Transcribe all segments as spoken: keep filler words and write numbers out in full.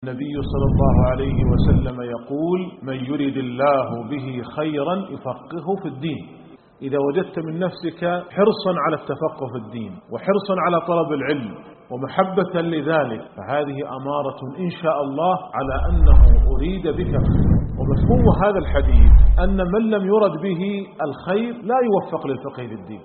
النبي صلى الله عليه وسلم يقول: من يرد الله به خيرا يفقهه في الدين. إذا وجدت من نفسك حرصا على التفقه في الدين وحرصا على طلب العلم ومحبة لذلك، فهذه أمارة إن شاء الله على أنه أريد بك. ومفهوم هذا الحديث أن من لم يرد به الخير لا يوفق للفقه في الدين.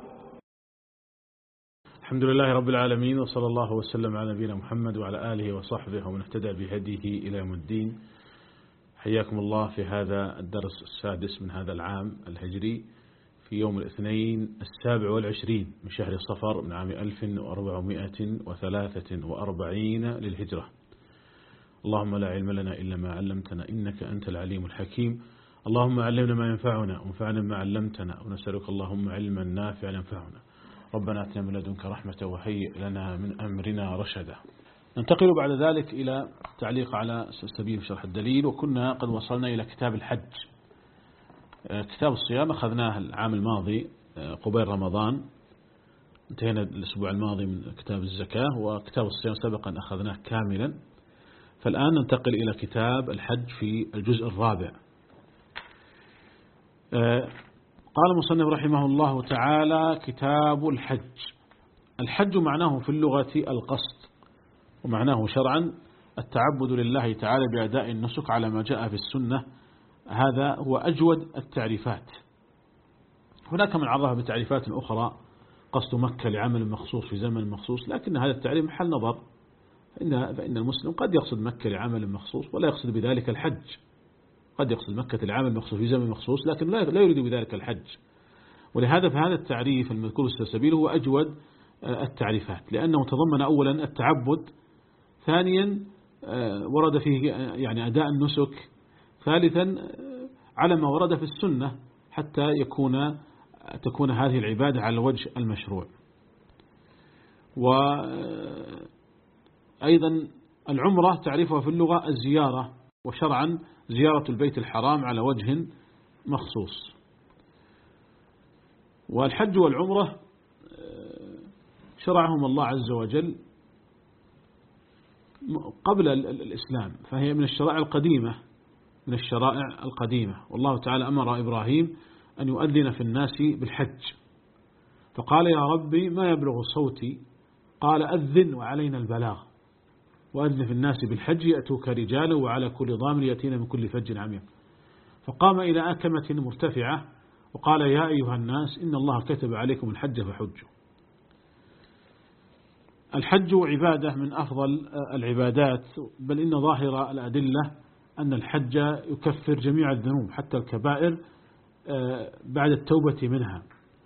الحمد لله رب العالمين، وصلى الله وسلم على نبينا محمد وعلى آله وصحبه ومن اهتدى بهديه إلى يوم الدين. حياكم الله في هذا الدرس السادس من هذا العام الهجري في يوم الاثنين السابع والعشرين من شهر صفر من عام ألف وأربعمائة وثلاثة وأربعين للهجرة. اللهم لا علم لنا إلا ما علمتنا إنك أنت العليم الحكيم. اللهم علمنا ما ينفعنا وانفعنا ما علمتنا، ونسألك اللهم علما نافعا ينفعنا. ربنا اتنا من لدنك رحمة وهيئ لنا من أمرنا رشدا. ننتقل بعد ذلك إلى تعليق على سبيل شرح الدليل، وكنا قد وصلنا إلى كتاب الحج. كتاب الصيام أخذناه العام الماضي قبيل رمضان، انتهينا الأسبوع الماضي من كتاب الزكاة، وكتاب الصيام سبقا أخذناه كاملا. فالآن ننتقل إلى كتاب الحج في الجزء الرابع. قال المصنف رحمه الله تعالى: كتاب الحج. الحج معناه في اللغة القصد، ومعناه شرعا التعبد لله تعالى بأداء النسك على ما جاء في السنة. هذا هو أجود التعريفات. هناك من عرفها بتعريفات أخرى: قصد مكة لعمل مخصوص في زمن مخصوص، لكن هذا التعريف محل نظر. فإن, فإن المسلم قد يقصد مكة لعمل مخصوص ولا يقصد بذلك الحج. قد يقصد مكة لعمل مخصوص في زمن مخصوص لكن لا يريد بذلك الحج. ولهذا فهذا التعريف المذكور في السبيل هو أجود التعريفات، لأنه تضمن أولا التعبد، ثانيا ورد فيه يعني أداء النسك، ثالثا على ما ورد في السنة حتى يكون تكون هذه العبادة على الوجه المشروع. وأيضا العمرة تعريفها في اللغة الزيارة، وشرعا زيارة البيت الحرام على وجه مخصوص. والحج والعمرة شرعهم الله عز وجل قبل الإسلام، فهي من الشرائع القديمة من الشرائع القديمة والله تعالى أمر إبراهيم أن يؤذن في الناس بالحج، فقال: يا ربي ما يبلغ صوتي؟ قال: أذن وعلينا البلاغ، وأذن في الناس بالحج يأتوك رجالا وعلى كل ضامر يأتين من كل فج عميق. فقام إلى أكمة مرتفعة وقال: يا أيها الناس إن الله كتب عليكم الحج فحجوا. الحج عبادة من أفضل العبادات، بل إن ظاهر الأدلة أن الحج يكفر جميع الذنوب حتى الكبائر بعد التوبة منها.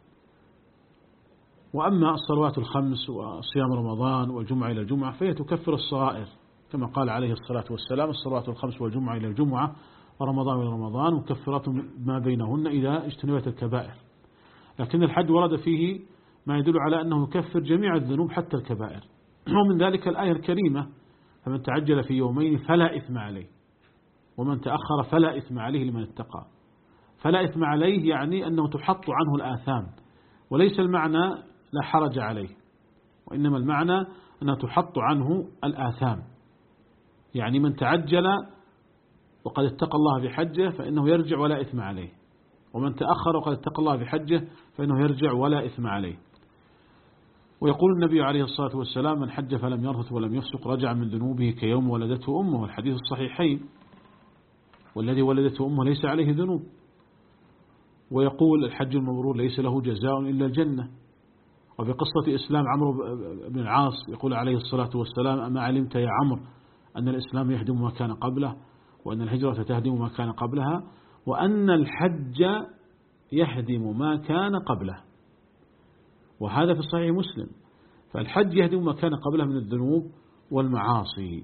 وأما الصلوات الخمس وصيام رمضان والجمعة إلى الجمعة فهي تكفر الصغائر، كما قال عليه الصلاة والسلام: الصلوات الخمس والجمعة إلى الجمعة ورمضان إلى رمضان مكفرات ما بينهن إذا اجتنبت الكبائر. لكن الحج ورد فيه ما يدل على أنه يكفر جميع الذنوب حتى الكبائر، ومن ذلك الآية الكريمة: فمن تعجل في يومين فلا إثم عليه ومن تأخر فلا إثم عليه لمن اتقى. فلا إثم عليه يعني أنه تحط عنه الآثام، وليس المعنى لا حرج عليه، وإنما المعنى أنه تحط عنه الآثام. يعني من تعجل وقد اتقى الله بحجه فإنه يرجع ولا إثم عليه، ومن تأخر وقد اتقى الله بحجه فإنه يرجع ولا إثم عليه. ويقول النبي عليه الصلاة والسلام: من حج فلم يرفث ولم يفسق رجع من ذنوبه كيوم ولدته أمه، والحديث الصحيحين: والذي ولدته أمه ليس عليه ذنوب. ويقول: الحج المبرور ليس له جزاء إلا الجنة. وفي قصة إسلام عمرو بن العاص يقول عليه الصلاة والسلام: أما علمت يا عمرو أن الإسلام يهدم ما كان قبله، وأن الهجرة تهدم ما كان قبلها، وأن الحج يهدم ما كان قبله. وهذا في صحيح مسلم. فالحج يهدم ما كان قبله من الذنوب والمعاصي.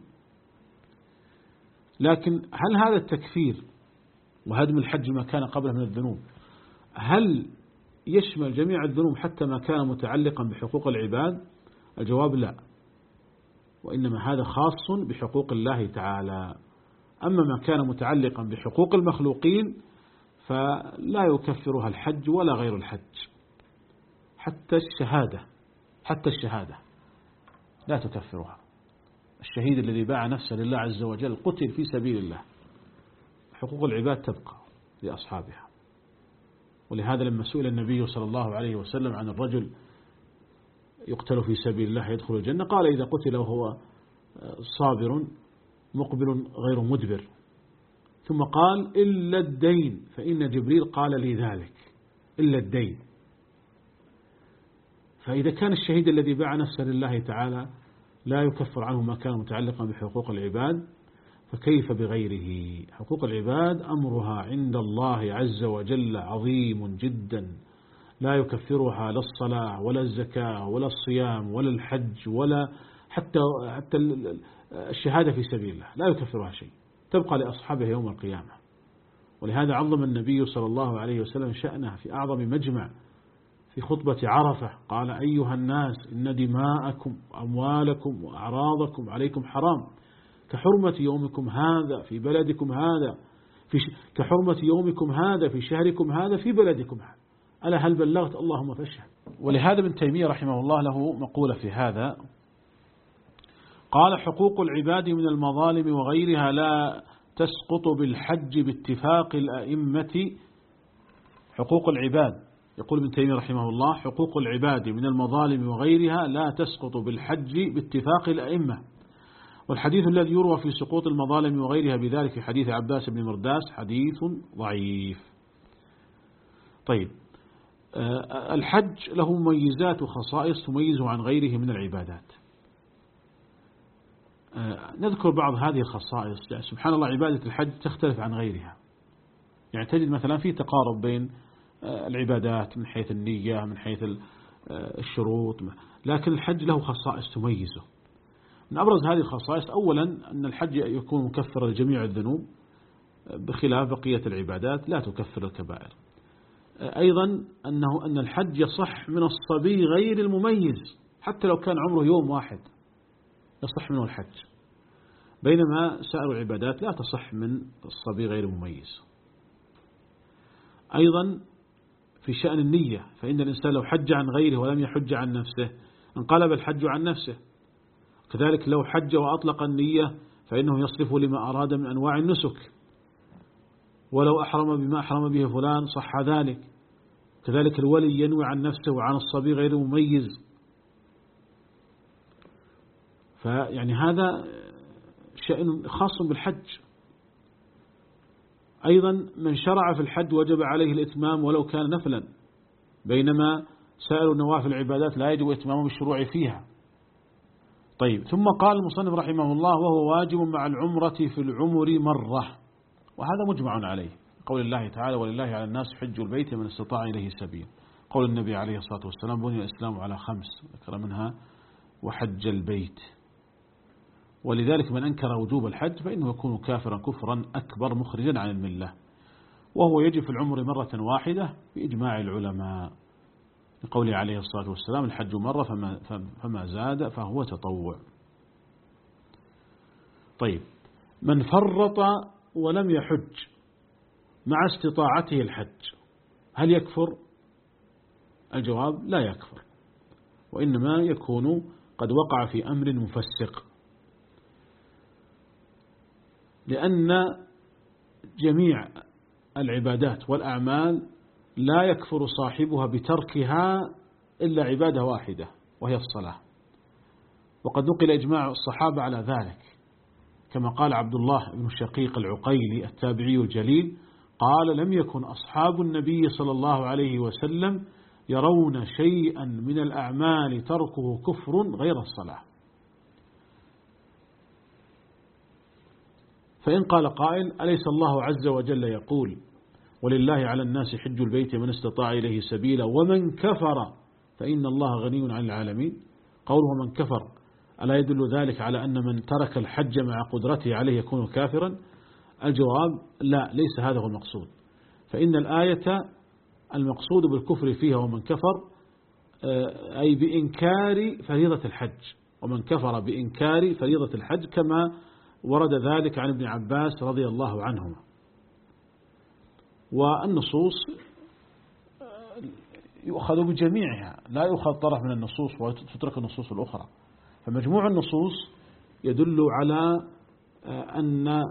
لكن هل هذا التكفير وهدم الحج ما كان قبله من الذنوب هل يشمل جميع الذنوب حتى ما كان متعلقا بحقوق العباد؟ الجواب لا، وإنما هذا خاص بحقوق الله تعالى. أما ما كان متعلقا بحقوق المخلوقين فلا يكفرها الحج ولا غير الحج. حتى الشهادة حتى الشهادة لا تكفرها. الشهيد الذي باع نفسه لله عز وجل قتل في سبيل الله، حقوق العباد تبقى لأصحابها. ولهذا لما سئل النبي صلى الله عليه وسلم عن الرجل يقتل في سبيل الله يدخل الجنة، قال إذا قتل وهو صابر مقبل غير مدبر، ثم قال إلا الدين فإن جبريل قال لي ذلك، إلا الدين. فإذا كان الشهيد الذي باع نفسه لله تعالى لا يكفر عنه ما كان متعلقا بحقوق العباد، فكيف بغيره؟ حقوق العباد أمرها عند الله عز وجل عظيم جدا، لا يكفرها لا الصلاة ولا الزكاة ولا الصيام ولا الحج ولا حتى حتى الشهادة في سبيل الله، لا يكفرها شيء، تبقى لأصحابه يوم القيامة. ولهذا عظم النبي صلى الله عليه وسلم شأنه في أعظم مجمع في خطبة عرفة، قال أيها الناس إن دماءكم وأموالكم وأعراضكم عليكم حرام كحرمة يومكم هذا في بلدكم هذا في ش... كحرمة يومكم هذا في شهركم هذا في بلدكم هذا، ألا هل بلغت؟ اللهم فاشهد. ولهذا ابن تيمية رحمه الله له مقولة في هذا، قال حقوق العباد من المظالم وغيرها لا تسقط بالحج باتفاق الأئمة. حقوق العباد، يقول ابن تيمية رحمه الله، حقوق العباد من المظالم وغيرها لا تسقط بالحج باتفاق الأئمة. والحديث الذي يروى في سقوط المظالم وغيرها بذلك في حديث عباس بن مرداس حديث ضعيف. طيب، الحج له مميزات وخصائص تميزه عن غيره من العبادات. نذكر بعض هذه الخصائص. يعني سبحان الله عبادة الحج تختلف عن غيرها، يعني تجد مثلا في تقارب بين العبادات من حيث النية من حيث الشروط، لكن الحج له خصائص تميزه. من أبرز هذه الخصائص أولا أن الحج يكون مكفرا لجميع الذنوب بخلاف بقية العبادات لا تكفر الكبائر. أيضا أنه أن الحج يصح من الصبي غير المميز حتى لو كان عمره يوم واحد يصح منه الحج، بينما سائر العبادات لا تصح من الصبي غير المميز. أيضا في شأن النية، فإن الإنسان لو حج عن غيره ولم يحج عن نفسه انقلب الحج عن نفسه. كذلك لو حج وأطلق النية فإنه يصرف لما أراد من أنواع النسك، ولو أحرم بما أحرم به فلان صح ذلك. كذلك الولي ينوي عن نفسه وعن الصبي غير مميز. فيعني هذا شأن خاص بالحج. أيضا من شرع في الحج وجب عليه الإتمام ولو كان نفلا، بينما سائر النوافل العبادات لا يجب إتمامه بالشروع فيها. طيب، ثم قال المصنف رحمه الله وهو واجب مع العمرة في العمر مرة، وهذا مجمع عليه، قول الله تعالى ولله على الناس حج البيت من استطاع إليه سبيل، قول النبي عليه الصلاة والسلام بني الإسلام على خمس ذكر منها وحج البيت. ولذلك من أنكر وجوب الحج فإنه يكون كافرا كفرا أكبر مخرجا عن الملة، وهو يجب في العمر مرة واحدة بإجماع العلماء، لقوله عليه الصلاة والسلام الحج مرة فما, فما زاد فهو تطوع. طيب، من فرط ولم يحج مع استطاعته الحج هل يكفر؟ الجواب لا يكفر، وإنما يكون قد وقع في أمر مفسق، لأن جميع العبادات والأعمال لا يكفر صاحبها بتركها إلا عبادة واحدة وهي الصلاة، وقد نقل إجماع الصحابة على ذلك، كما قال عبد الله بن شقيق العقيلي التابعي الجليل قال لم يكن أصحاب النبي صلى الله عليه وسلم يرون شيئا من الأعمال تركه كفر غير الصلاة. فإن قال قائل أليس الله عز وجل يقول ولله على الناس حج البيت من استطاع إليه سبيلا ومن كفر فإن الله غني عن العالمين؟ قوله من كفر ألا يدل ذلك على أن من ترك الحج مع قدرته عليه يكون كافرا؟ الجواب لا، ليس هذا هو المقصود، فإن الآية المقصود بالكفر فيها ومن كفر أي بإنكار فريضة الحج، ومن كفر بإنكار فريضة الحج كما ورد ذلك عن ابن عباس رضي الله عنهما. والنصوص يؤخذ بجميعها، لا يؤخذ طرف من النصوص وتترك النصوص الأخرى، فمجموع النصوص يدل على أن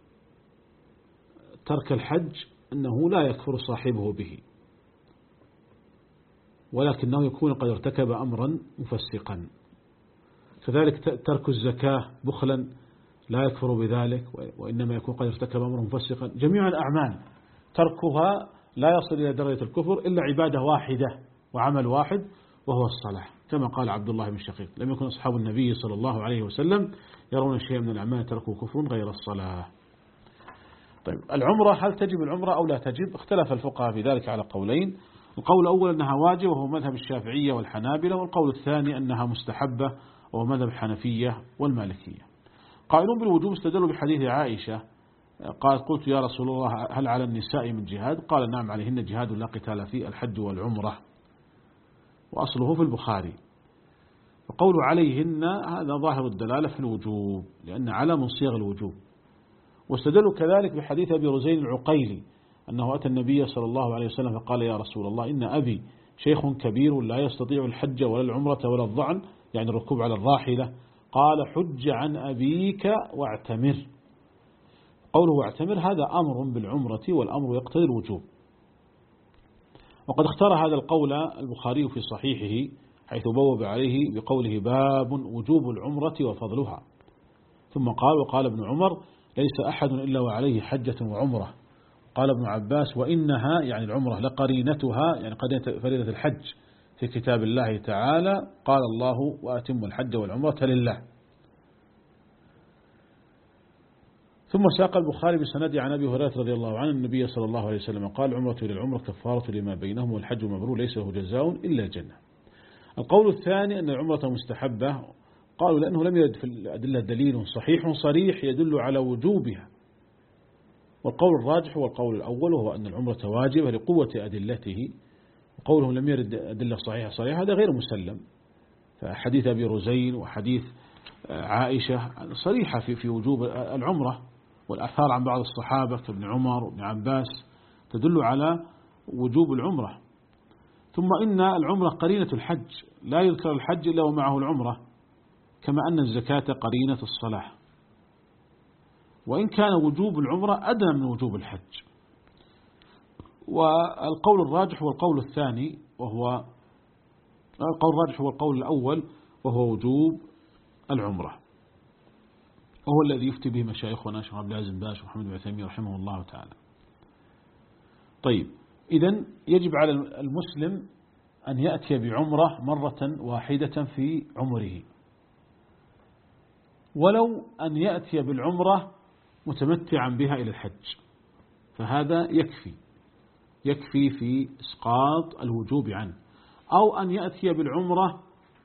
ترك الحج أنه لا يكفر صاحبه به، ولكنه يكون قد ارتكب أمرا مفسقا. كذلك ترك الزكاة بخلا لا يكفر بذلك، وإنما يكون قد ارتكب أمرا مفسقا. جميع الأعمال تركها لا يصل إلى درجة الكفر إلا عبادة واحدة وعمل واحد وهو الصلاة، كما قال عبد الله بن شقيق: لم يكن أصحاب النبي صلى الله عليه وسلم يرون شيئا من الأعمال تركوا كفر غير الصلاة. طيب، العمرة هل تجب العمرة أو لا تجب؟ اختلف الفقهاء في ذلك على قولين. القول الأول أنها واجب وهو مذهب الشافعية والحنابلة، والقول الثاني أنها مستحبة وهو مذهب الحنفية والمالكية. قائلون بالوجوب استدلوا بحديث عائشة قالت: قلت يا رسول الله هل على النساء من جهاد؟ قال: نعم عليهن جهاد لا قتال فيه، الحج والعمرة، وأصله في البخاري. وقول عليهن هذا ظاهر الدلالة في الوجوب، لأن على من صيغ الوجوب. واستدلوا كذلك بحديث أبي رزين العقيلي أنه أتى النبي صلى الله عليه وسلم فقال: يا رسول الله إن أبي شيخ كبير لا يستطيع الحج ولا العمرة ولا الظعن، يعني الركوب على الراحلة. قال: حج عن أبيك واعتمر. قوله واعتمر هذا أمر بالعمرة، والأمر يقتضي الوجوب. وقد اختار هذا القول البخاري في صحيحه، حيث بوب عليه بقوله: باب وجوب العمرة وفضلها. ثم قال: وقال ابن عمر: ليس أحد إلا وعليه حجة وعمرة. قال ابن عباس: وإنها يعني العمرة لقرينتها، يعني قرينة فريضة الحج في كتاب الله تعالى. قال الله: وأتم الحج والعمرة لله. ثم ساق البخاري بسند عن أبي هريرة رضي الله عنه النبي صلى الله عليه وسلم قال: عمرة للعمرة كفارة لما بينهم، والحج المبرور ليس له جزاء إلا الجنة. القول الثاني أن العمرة مستحبة، قالوا لأنه لم يرد في الأدلة دليل صحيح صريح يدل على وجوبها. والقول الراجح هو القول الأول، وهو أن العمرة واجبة لقوة أدلته. وقولهم لم يرد أدلة صحيحة صريحة هذا غير مسلم، فحديث أبي رزين وحديث عائشة صريحة في في وجوب العمرة، والآثار عن بعض الصحابة كابن عمر وابن عباس تدل على وجوب العمرة. ثم إن العمرة قرينة الحج، لا يذكر الحج إلا ومعه العمرة، كما أن الزكاة قرينة الصلاة، وإن كان وجوب العمرة أدنى من وجوب الحج. والقول الراجح هو القول الثاني، وهو القول الراجح هو القول الأول، وهو وجوب العمرة، وهو الذي يفتي به مشايخنا شيخ عبد العزيز بن باز ومحمد بن عثيمين رحمه الله تعالى. طيب، إذن يجب على المسلم أن يأتي بعمرة مرة واحدة في عمره، ولو أن يأتي بالعمرة متمتعا بها إلى الحج، فهذا يكفي يكفي في إسقاط الوجوب عنه. أو أن يأتي بالعمرة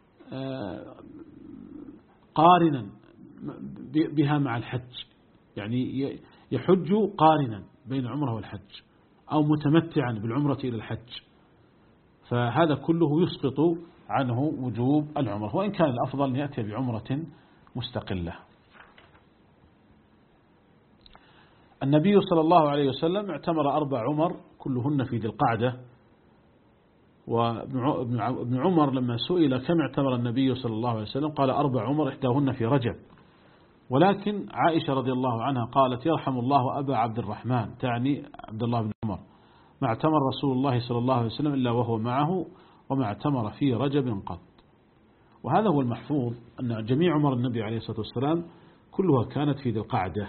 قارنا بها مع الحج، يعني يحج قارنا بين العمرة والحج، أو متمتعا بالعمرة إلى الحج، فهذا كله يسقط عنه وجوب العمرة، وإن كان الأفضل أن يأتي بعمرة مستقلة. النبي صلى الله عليه وسلم اعتمر أربع عمر كلهن في ذي القعدة. وابن عمر لما سئل كم اعتمر النبي صلى الله عليه وسلم قال: أربع عمر إحداهن في رجب. ولكن عائشة رضي الله عنها قالت: يرحم الله أبا عبد الرحمن، تعني عبد الله بن عمر، ما اعتمر رسول الله صلى الله عليه وسلم إلا وهو معه، وما اعتمر في رجب قط. وهذا هو المحفوظ، أن جميع عمر النبي عليه الصلاة والسلام كلها كانت في ذي القعدة.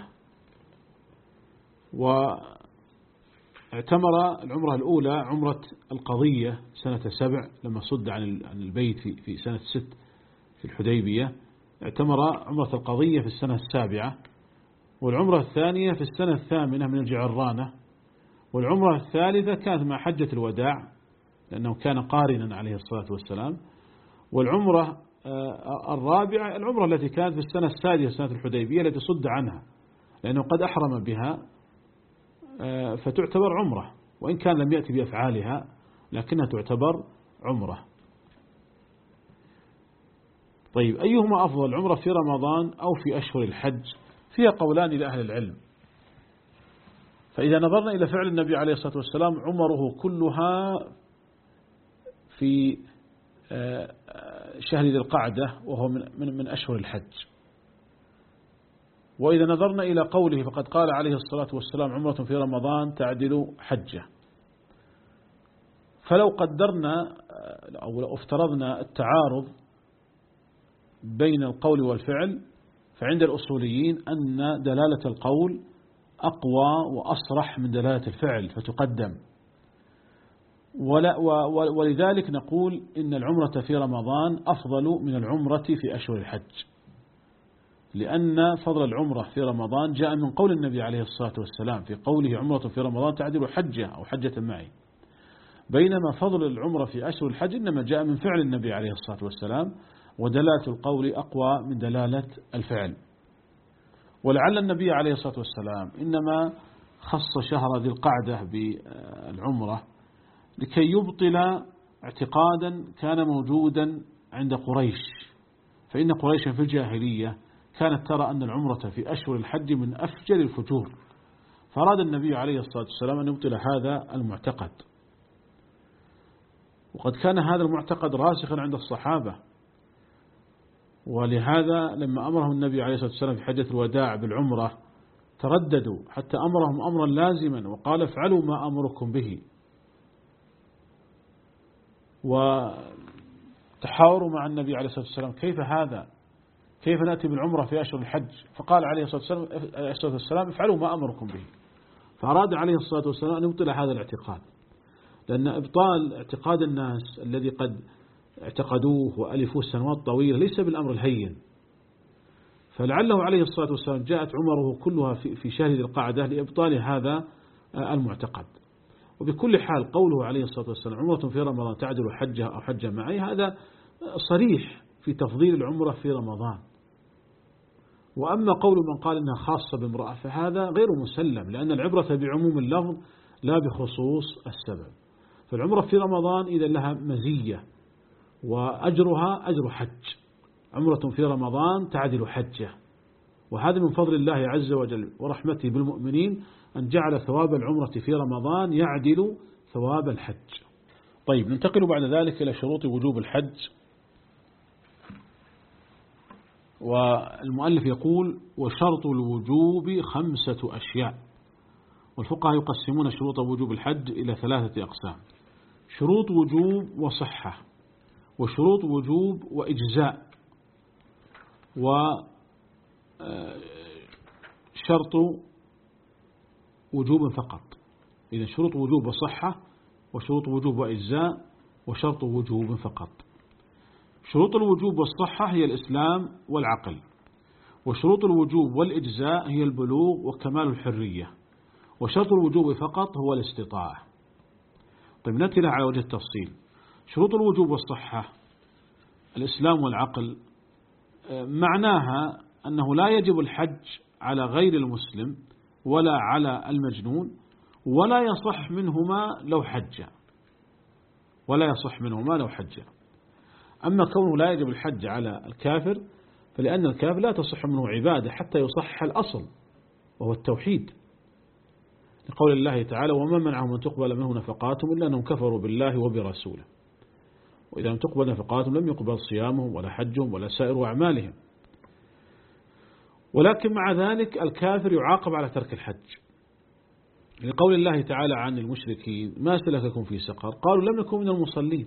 واعتمر العمرة الأولى عمرة القضية سنة سبع لما صد عن البيت في سنة ست في الحديبية، اعتمر عمرة القضية في السنة السابعة. والعمرة الثانية في السنة الثامنة من الجعرانة. والعمرة الثالثة كانت مع حجة الوداع لأنه كان قارنا عليه الصلاة والسلام. والعمرة الرابعة العمرة التي كانت في السنة السادسة سنة الحديبية التي صد عنها لأنه قد أحرم بها، فتعتبر عمرة وإن كان لم يأتي بأفعالها لكنها تعتبر عمرة. طيب، أيهما أفضل، العمرة في رمضان أو في أشهر الحج؟ فيها قولان لأهل العلم. فإذا نظرنا إلى فعل النبي عليه الصلاة والسلام عمره كلها في شهر ذي القعدة وهو من من أشهر الحج، وإذا نظرنا إلى قوله فقد قال عليه الصلاة والسلام عمرة في رمضان تعدل حجة، فلو قدرنا أو لو افترضنا التعارض بين القول والفعل، فعند الأصوليين أن دلالة القول أقوى وأصرح من دلالة الفعل فتقدم، ولذلك نقول إن العمرة في رمضان أفضل من العمرة في أشهر الحج، لأن فضل العمرة في رمضان جاء من قول النبي عليه الصلاة والسلام في قوله عمرة في رمضان تعدل حجة أو حجة معي، بينما فضل العمرة في أشهر الحج إنما جاء من فعل النبي عليه الصلاة والسلام، ودلالة القول أقوى من دلالة الفعل. ولعل النبي عليه الصلاة والسلام إنما خص شهر ذي القعدة بالعمرة لكي يبطل اعتقادا كان موجودا عند قريش، فإن قريش في الجاهلية كانت ترى أن العمرة في أشهر الحج من أفجر الفجور، فأراد النبي عليه الصلاة والسلام أن يبطل هذا المعتقد، وقد كان هذا المعتقد راسخا عند الصحابة، ولهذا لما أمرهم النبي عليه الصلاة والسلام في حجة الوداع بالعمرة ترددوا حتى أمرهم أمرا لازما وقال افعلوا ما أمركم به، وتحاوروا مع النبي عليه الصلاة والسلام كيف هذا، كيف نأتي بالعمرة في أشهر الحج؟ فقال عليه الصلاة والسلام افعلوا ما أمركم به، فأراد عليه الصلاة والسلام أن يبطل هذا الاعتقاد، لأن إبطال اعتقاد الناس الذي قد اعتقدوه وألفوه سنوات طويلة ليس بالأمر الهين، فلعله عليه الصلاة والسلام جاءت عمره كلها في شهر ذي القعدة لإبطال هذا المعتقد. وبكل حال قوله عليه الصلاة والسلام عمرة في رمضان تعدل حجة أو حجة معي هذا صريح في تفضيل العمرة في رمضان، وأما قول من قال إنها خاصة بامرأة فهذا غير مسلم، لأن العبرة بعموم اللفظ لا بخصوص السبب، فالعمرة في رمضان إذا لها مزية وأجرها أجر حج، عمرة في رمضان تعدل حجة، وهذا من فضل الله عز وجل ورحمته بالمؤمنين أن جعل ثواب العمرة في رمضان يعدل ثواب الحج. طيب ننتقل بعد ذلك إلى شروط وجوب الحج، والمؤلف يقول وشرط الوجوب خمسة أشياء، والفقهاء يقسمون شروط وجوب الحج إلى ثلاثة أقسام: شروط وجوب وصحة، وشروط وجوب وإجزاء، وشرط وجوب فقط. إذن شروط وجوب وصحة وشروط وجوب وإجزاء وشرط وجوب فقط. شروط الوجوب والصحة هي الإسلام والعقل، وشروط الوجوب والإجزاء هي البلوغ وكمال الحرية، وشرط الوجوب فقط هو الاستطاعة. طيب نأتي لها على وجه التفصيل. شروط الوجوب والصحة الإسلام والعقل معناها أنه لا يجب الحج على غير المسلم ولا على المجنون، ولا يصح منهما لو حج ولا يصح منهما لو حج. أما كونه لا يجب الحج على الكافر فلأن الكافر لا تصح منه عبادة حتى يصح الأصل وهو التوحيد، لقول الله تعالى وما منعهم أن تقبل منه نفقاتهم إلا أنهم كفروا بالله وبرسوله، وإذا لم تقبل نفقاتهم لم يقبل صيامهم ولا حجهم ولا سائر أعمالهم. ولكن مع ذلك الكافر يعاقب على ترك الحج، لقول الله تعالى عن المشركين ما سلككم في سقر قالوا لم نكن من المصلين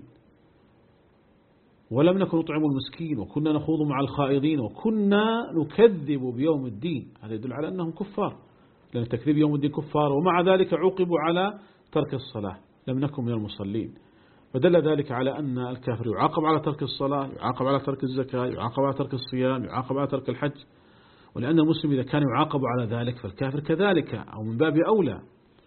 ولم نكن نطعم المسكين وكنا نخوض مع الخائضين وكنا نكذب بيوم الدين. هذا يدل على أنهم كفار، لأن تكذيب يوم الدين كفار، ومع ذلك عوقبوا على ترك الصلاة لم نكن من المصلين، فدل ذلك على أن الكافر يعاقب على ترك الصلاة، يعاقب على ترك الزكاة، يعاقب على ترك الصيام، يعاقب على ترك الحج. ولأن المسلم إذا كان يعاقب على ذلك فالكافر كذلك أو من باب أولى.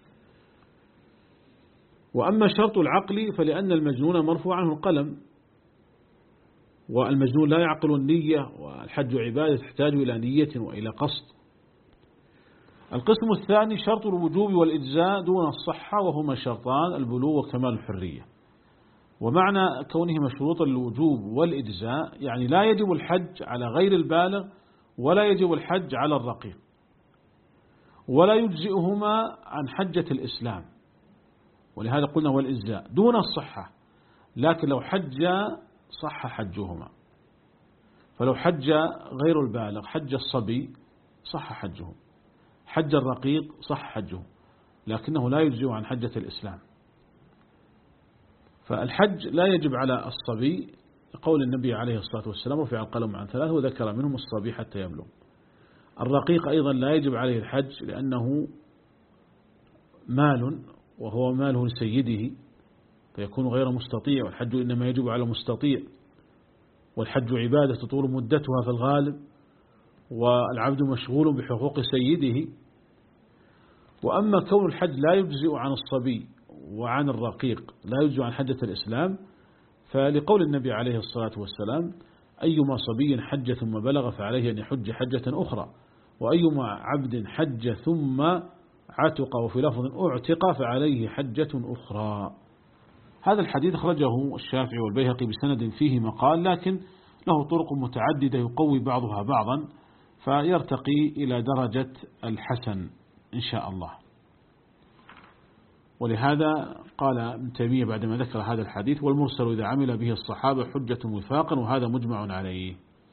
وأما شرط العقل فلأن المجنون مرفوع عنه القلم، والمجنون لا يعقل النية، والحج عبادة تحتاج إلى نية وإلى قصد. القسم الثاني شرط الوجوب والإجزاء دون الصحة، وهما شرطان البلوغ وكمال الحرية. ومعنى كونهما شروط الوجوب والإجزاء يعني لا يجب الحج على غير البالغ ولا يجب الحج على الرقيق، ولا يجزئهما عن حجة الإسلام، ولهذا قلنا والإجزاء دون الصحة، لكن لو حج صح حجهما. فلو حج غير البالغ حج الصبي صح حجه، حج الرقيق صح حجه، لكنه لا يجزئ عن حجة الإسلام. فالحج لا يجب على الصبي قول النبي عليه الصلاة والسلام رفع القلم عن ثلاث وذكر منهم الصبي حتى يبلغ. الرقيق أيضا لا يجب عليه الحج لأنه مال وهو ماله لسيده فيكون غير مستطيع، والحج إنما يجب على مستطيع، والحج عبادة تطول مدتها في الغالب، والعبد مشغول بحقوق سيده. وأما كون الحج لا يجزئ عن الصبي وعن الرقيق لا يجزئ عن حجة الإسلام فلقول النبي عليه الصلاة والسلام أيما صبي حج ثم بلغ فعليه أن يحج حجة أخرى، وأيما عبد حج ثم عتق وفي لفظ أعتق فعليه حجة أخرى. هذا الحديث أخرجه الشافعي والبيهقي بسند فيه مقال، لكن له طرق متعددة يقوي بعضها بعضا فيرتقي إلى درجة الحسن إن شاء الله. ولهذا قال ابن تيمية بعدما ذكر هذا الحديث والمرسل إذا عمل به الصحابة حجة وفاقا، وهذا مجمع عليه.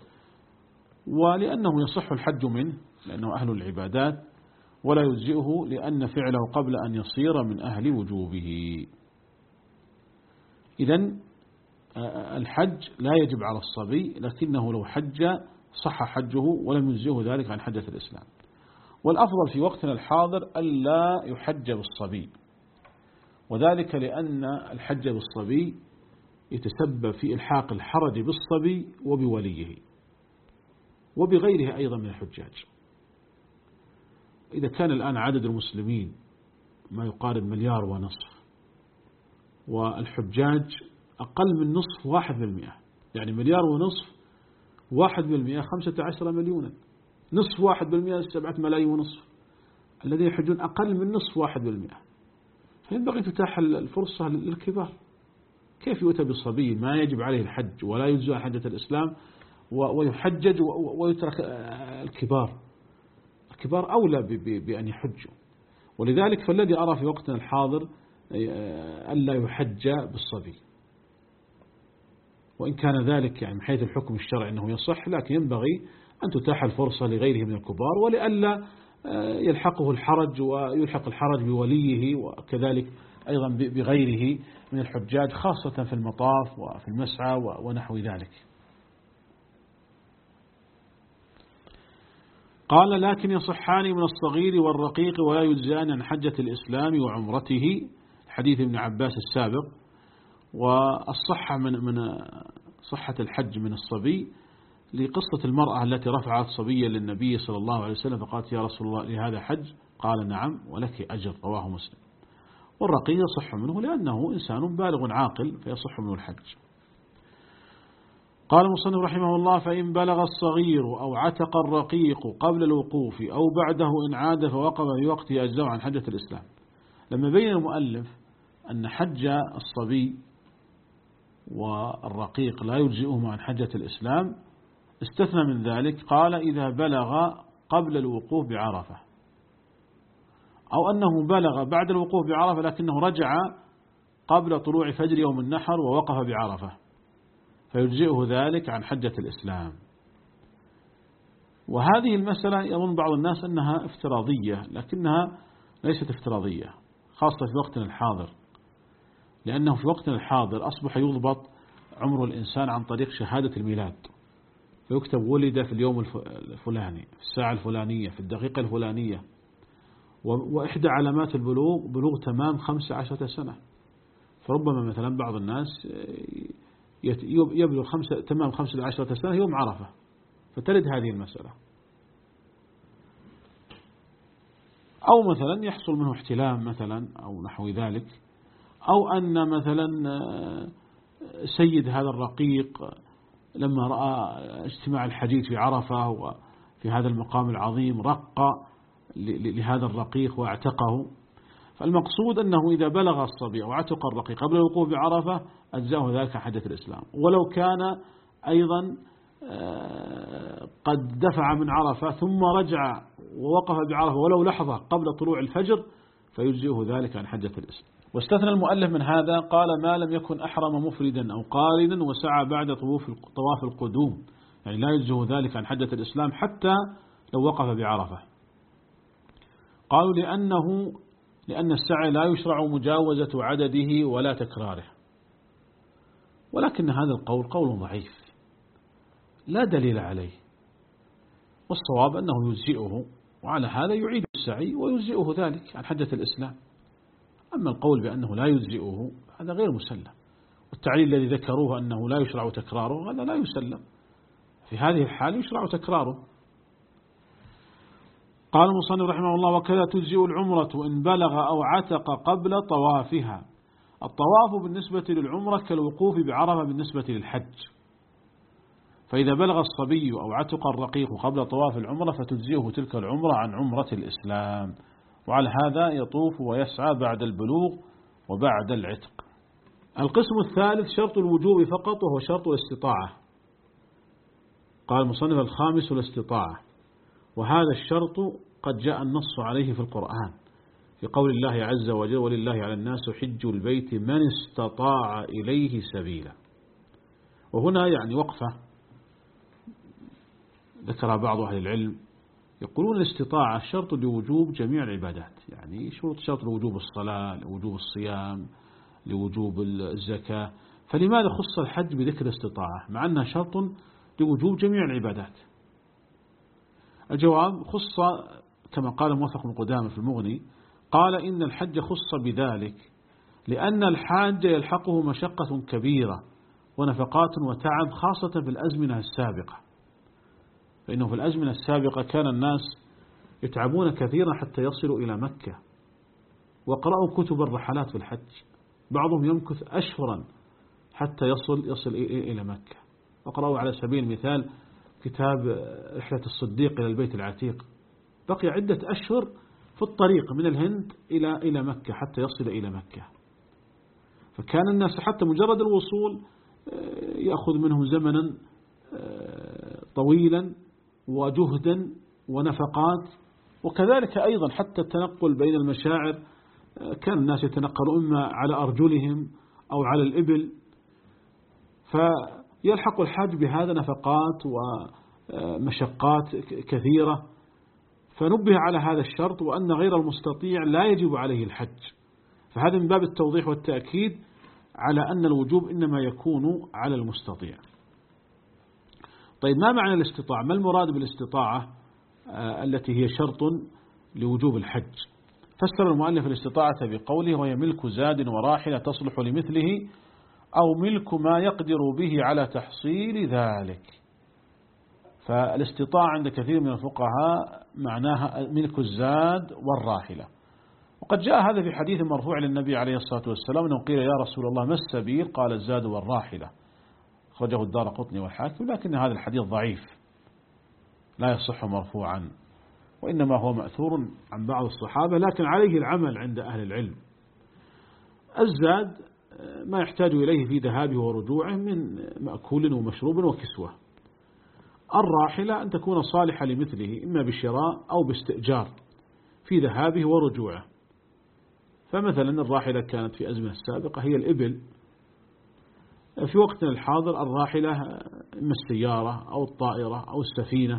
ولأنه يصح الحج منه لأنه أهل العبادات، ولا يجزئه لأن فعله قبل أن يصير من أهل وجوبه. إذن الحج لا يجب على الصبي، لكنه لو حج صح حجه ولم يجزئه ذلك عن حجة الإسلام. والأفضل في وقتنا الحاضر ألا يحج بالصبي، وذلك لأن الحج بالصبي يتسبب في إلحاق الحرج بالصبي وبوليه وبغيره أيضا من الحجاج. إذا كان الآن عدد المسلمين ما يقارب مليار ونصف، والحجاج أقل من نصف واحد بالمئة، يعني مليار ونصف واحد بالمئة خمسة عشر مليونا، نصف واحد بالمئة سبعة ملايين ونصف، الذين يحجون أقل من نصف واحد بالمئة. فينبغي تتاح الفرصة للكبار. كيف يؤتى بالصبي ما يجب عليه الحج ولا يجزئ عن حجة الإسلام ويحجج ويترك الكبار؟ الكبار أولى بأن يحجوا. ولذلك فالذي أرى في وقتنا الحاضر ألا يحج بالصبي، وإن كان ذلك يعني من حيث الحكم الشرعي أنه يصح، لكن ينبغي أن تتاح الفرصة لغيره من الكبار، ولئلا يلحقه الحرج ويلحق الحرج بوليه وكذلك أيضا بغيره من الحجاج، خاصة في المطاف وفي المسعى ونحو ذلك. قال لكن يصحان من الصغير والرقيق ولا يجزئان عن حجة الإسلام وعمرته، حديث ابن عباس السابق. والصحة من من صحة الحج من الصبي لقصة المرأة التي رفعت صبيا للنبي صلى الله عليه وسلم فقالت يا رسول الله لهذا حج؟ قال نعم ولك أجر، رواه مسلم. والرقيق يصح منه لأنه إنسان بالغ عاقل فيصح منه الحج. قال المصنف رحمه الله فإن بلغ الصغير أو عتق الرقيق قبل الوقوف أو بعده إن عاد فوقف في وقته أجزاء عن حجة الإسلام. لما بين المؤلف أن حج الصبي والرقيق لا يجزئهما عن حجة الإسلام استثنى من ذلك، قال إذا بلغ قبل الوقوف بعرفة، أو أنه بلغ بعد الوقوف بعرفة لكنه رجع قبل طلوع فجر يوم النحر ووقف بعرفة فيجزئه ذلك عن حجة الإسلام. وهذه المسألة يظن بعض الناس أنها افتراضية، لكنها ليست افتراضية خاصة في وقتنا الحاضر، لأنه في وقتنا الحاضر أصبح يضبط عمر الإنسان عن طريق شهادة الميلاد، فيكتب ولد في اليوم الفلاني في الساعة الفلانية في الدقيقة الفلانية، وإحدى علامات البلوغ بلوغ تمام خمسة عشرة سنة. فربما مثلا بعض الناس يبلغ خمسة تمام خمسة عشرة سنة يوم عرفة فتلد هذه المسألة، أو مثلا يحصل منه احتلام مثلا أو نحو ذلك، أو أن مثلا سيد هذا الرقيق لما رأى اجتماع الحجيج في عرفة وفي هذا المقام العظيم رق لهذا الرقيق واعتقه. فالمقصود أنه إذا بلغ الصبي أو عتق الرقيق قبل الوقوف بعرفة أجزاه ذلك عن حجة الإسلام، ولو كان أيضا قد دفع من عرفة ثم رجع ووقف بعرفة ولو لحظة قبل طلوع الفجر فيجزئه ذلك عن حجة الإسلام. واستثنى المؤلف من هذا قال ما لم يكن أحرم مفردا أو قارنا وسعى بعد طواف طواف القدوم، يعني لا يجزئه ذلك عن حجة الإسلام حتى لو وقف بعرفة؟ قالوا لأنه لأن السعي لا يشرع مجاوزة عدده ولا تكراره، ولكن هذا القول قول ضعيف لا دليل عليه، والصواب أنه يجزئه، وعلى هذا يعيد السعي ويجزئه ذلك عن حجة الإسلام. أما القول بأنه لا يجزئه هذا غير مسلم، والتعليل الذي ذكروه أنه لا يشرع تكراره هذا لا يسلم، في هذه الحال يشرع تكراره. قال المصنف رحمه الله: وكذا تجزئ العمرة إن بلغ أو عتق قبل طوافها. الطواف بالنسبة للعمرة كالوقوف بعرفة بالنسبة للحج، فإذا بلغ الصبي أو عتق الرقيق قبل طواف العمرة فتجزئه تلك العمرة عن عمرة الإسلام، وعلى هذا يطوف ويسعى بعد البلوغ وبعد العتق. القسم الثالث شرط الوجوب فقط، وهو شرط الاستطاعة. قال المصنف: الخامس الاستطاعة، وهذا الشرط قد جاء النص عليه في القرآن في قول الله عز وجل: ولله على الناس حج البيت من استطاع إليه سبيلا. وهنا يعني وقفة ذكر بعض أهل العلم يقولون الاستطاعة شرط لوجوب جميع العبادات، يعني شروط شرط لوجوب الصلاة، لوجوب الصيام، لوجوب الزكاة، فلماذا خص الحج بذكر الاستطاعة مع أنها شرط لوجوب جميع العبادات؟ الجواب: خص كما قال موفق بن قدامة في المغني، قال إن الحج خص بذلك لأن الحاج يلحقه مشقة كبيرة ونفقات وتعب، خاصة في الأزمنة السابقة، فإنه في الأزمنة السابقة كان الناس يتعبون كثيرا حتى يصلوا إلى مكة، وقرأوا كتب الرحلات في الحج، بعضهم يمكث أشهرا حتى يصل يصل إلى مكة، وقرأوا على سبيل المثال كتاب رحلة الصديق إلى البيت العتيق، بقي عدة أشهر في الطريق من الهند إلى إلى مكة حتى يصل إلى مكة، فكان الناس حتى مجرد الوصول يأخذ منهم زمنا طويلا وجهدا ونفقات، وكذلك أيضا حتى التنقل بين المشاعر كان الناس يتنقلون إما على أرجلهم أو على الإبل، فيلحق الحاج بهذا نفقات ومشقات كثيرة، فنبه على هذا الشرط وأن غير المستطيع لا يجب عليه الحج، فهذا من باب التوضيح والتأكيد على أن الوجوب إنما يكون على المستطيع. طيب، ما معنى الاستطاعة؟ ما المراد بالاستطاعة آه التي هي شرط لوجوب الحج؟ فسر المؤلف الاستطاعة بقوله: وهي ملك زاد وراحلة تصلح لمثله أو ملك ما يقدر به على تحصيل ذلك. فالاستطاعة عند كثير من الفقهاء معناها ملك الزاد والراحلة، وقد جاء هذا في حديث مرفوع للنبي عليه الصلاة والسلام أنه قيل: يا رسول الله ما السبيل؟ قال: الزاد والراحلة، خرجه الدارقطني والحاكم، لكن هذا الحديث ضعيف لا يصح مرفوعا، وإنما هو مأثور عن بعض الصحابة، لكن عليه العمل عند أهل العلم. الزاد ما يحتاج إليه في ذهابه ورجوعه من مأكول ومشروب وكسوة. الراحلة أن تكون صالحة لمثله إما بشراء أو باستئجار في ذهابه ورجوعه، فمثلا الراحلة كانت في أزمنة السابقة هي الإبل، في وقتنا الحاضر الراحلة إما السيارة أو الطائرة أو السفينة.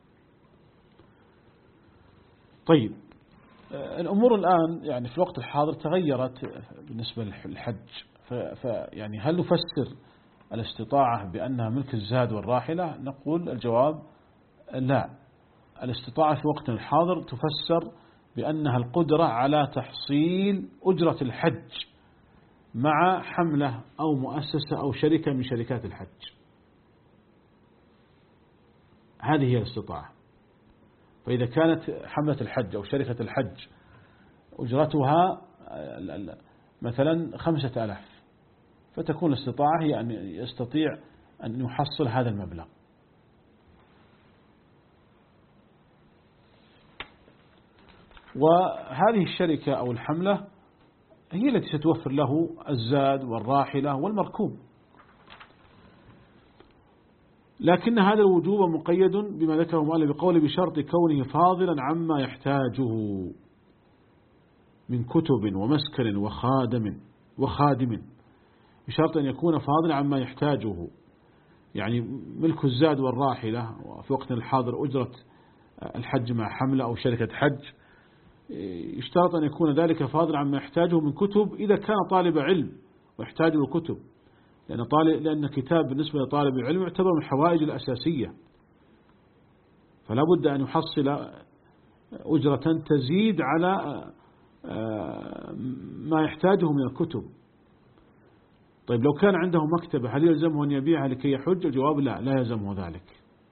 طيب، الأمور الآن يعني في الوقت الحاضر تغيرت بالنسبة للحج، فيعني هل نفسر الاستطاعة بأنها ملك الزاد والراحلة؟ نقول الجواب لا، الاستطاعة في وقتنا الحاضر تفسر بأنها القدرة على تحصيل أجرة الحج مع حملة أو مؤسسة أو شركة من شركات الحج، هذه هي الاستطاعة. فإذا كانت حملة الحج أو شركة الحج أجرتها مثلا خمسة آلاف، فتكون الاستطاعة هي أن يستطيع أن يحصل هذا المبلغ. وهذه الشركة أو الحملة هي التي ستوفر له الزاد والراحلة والمركوب، لكن هذا الوجوب مقيد بما ذكره المؤلف بقوله: بشرط كونه فاضلا عما يحتاجه من كتب ومسكن وخادم وخادم بشرط أن يكون فاضلا عما يحتاجه، يعني ملك الزاد والراحلة وفي وقتنا الحاضر أجرة الحج مع حملة أو شركة حج، يشترط أن يكون ذلك فاضلا عما يحتاجه من كتب إذا كان طالب علم ويحتاج الكتب، لأن, طالب لأن كتاب بالنسبة لطالب العلم يعتبر من الحوائج الأساسية، فلا بد أن يحصل أجرة تزيد على ما يحتاجه من الكتب. طيب لو كان عنده مكتبة هل يلزمه أن يبيعها لكي يحج؟ الجواب لا، لا يلزمه ذلك.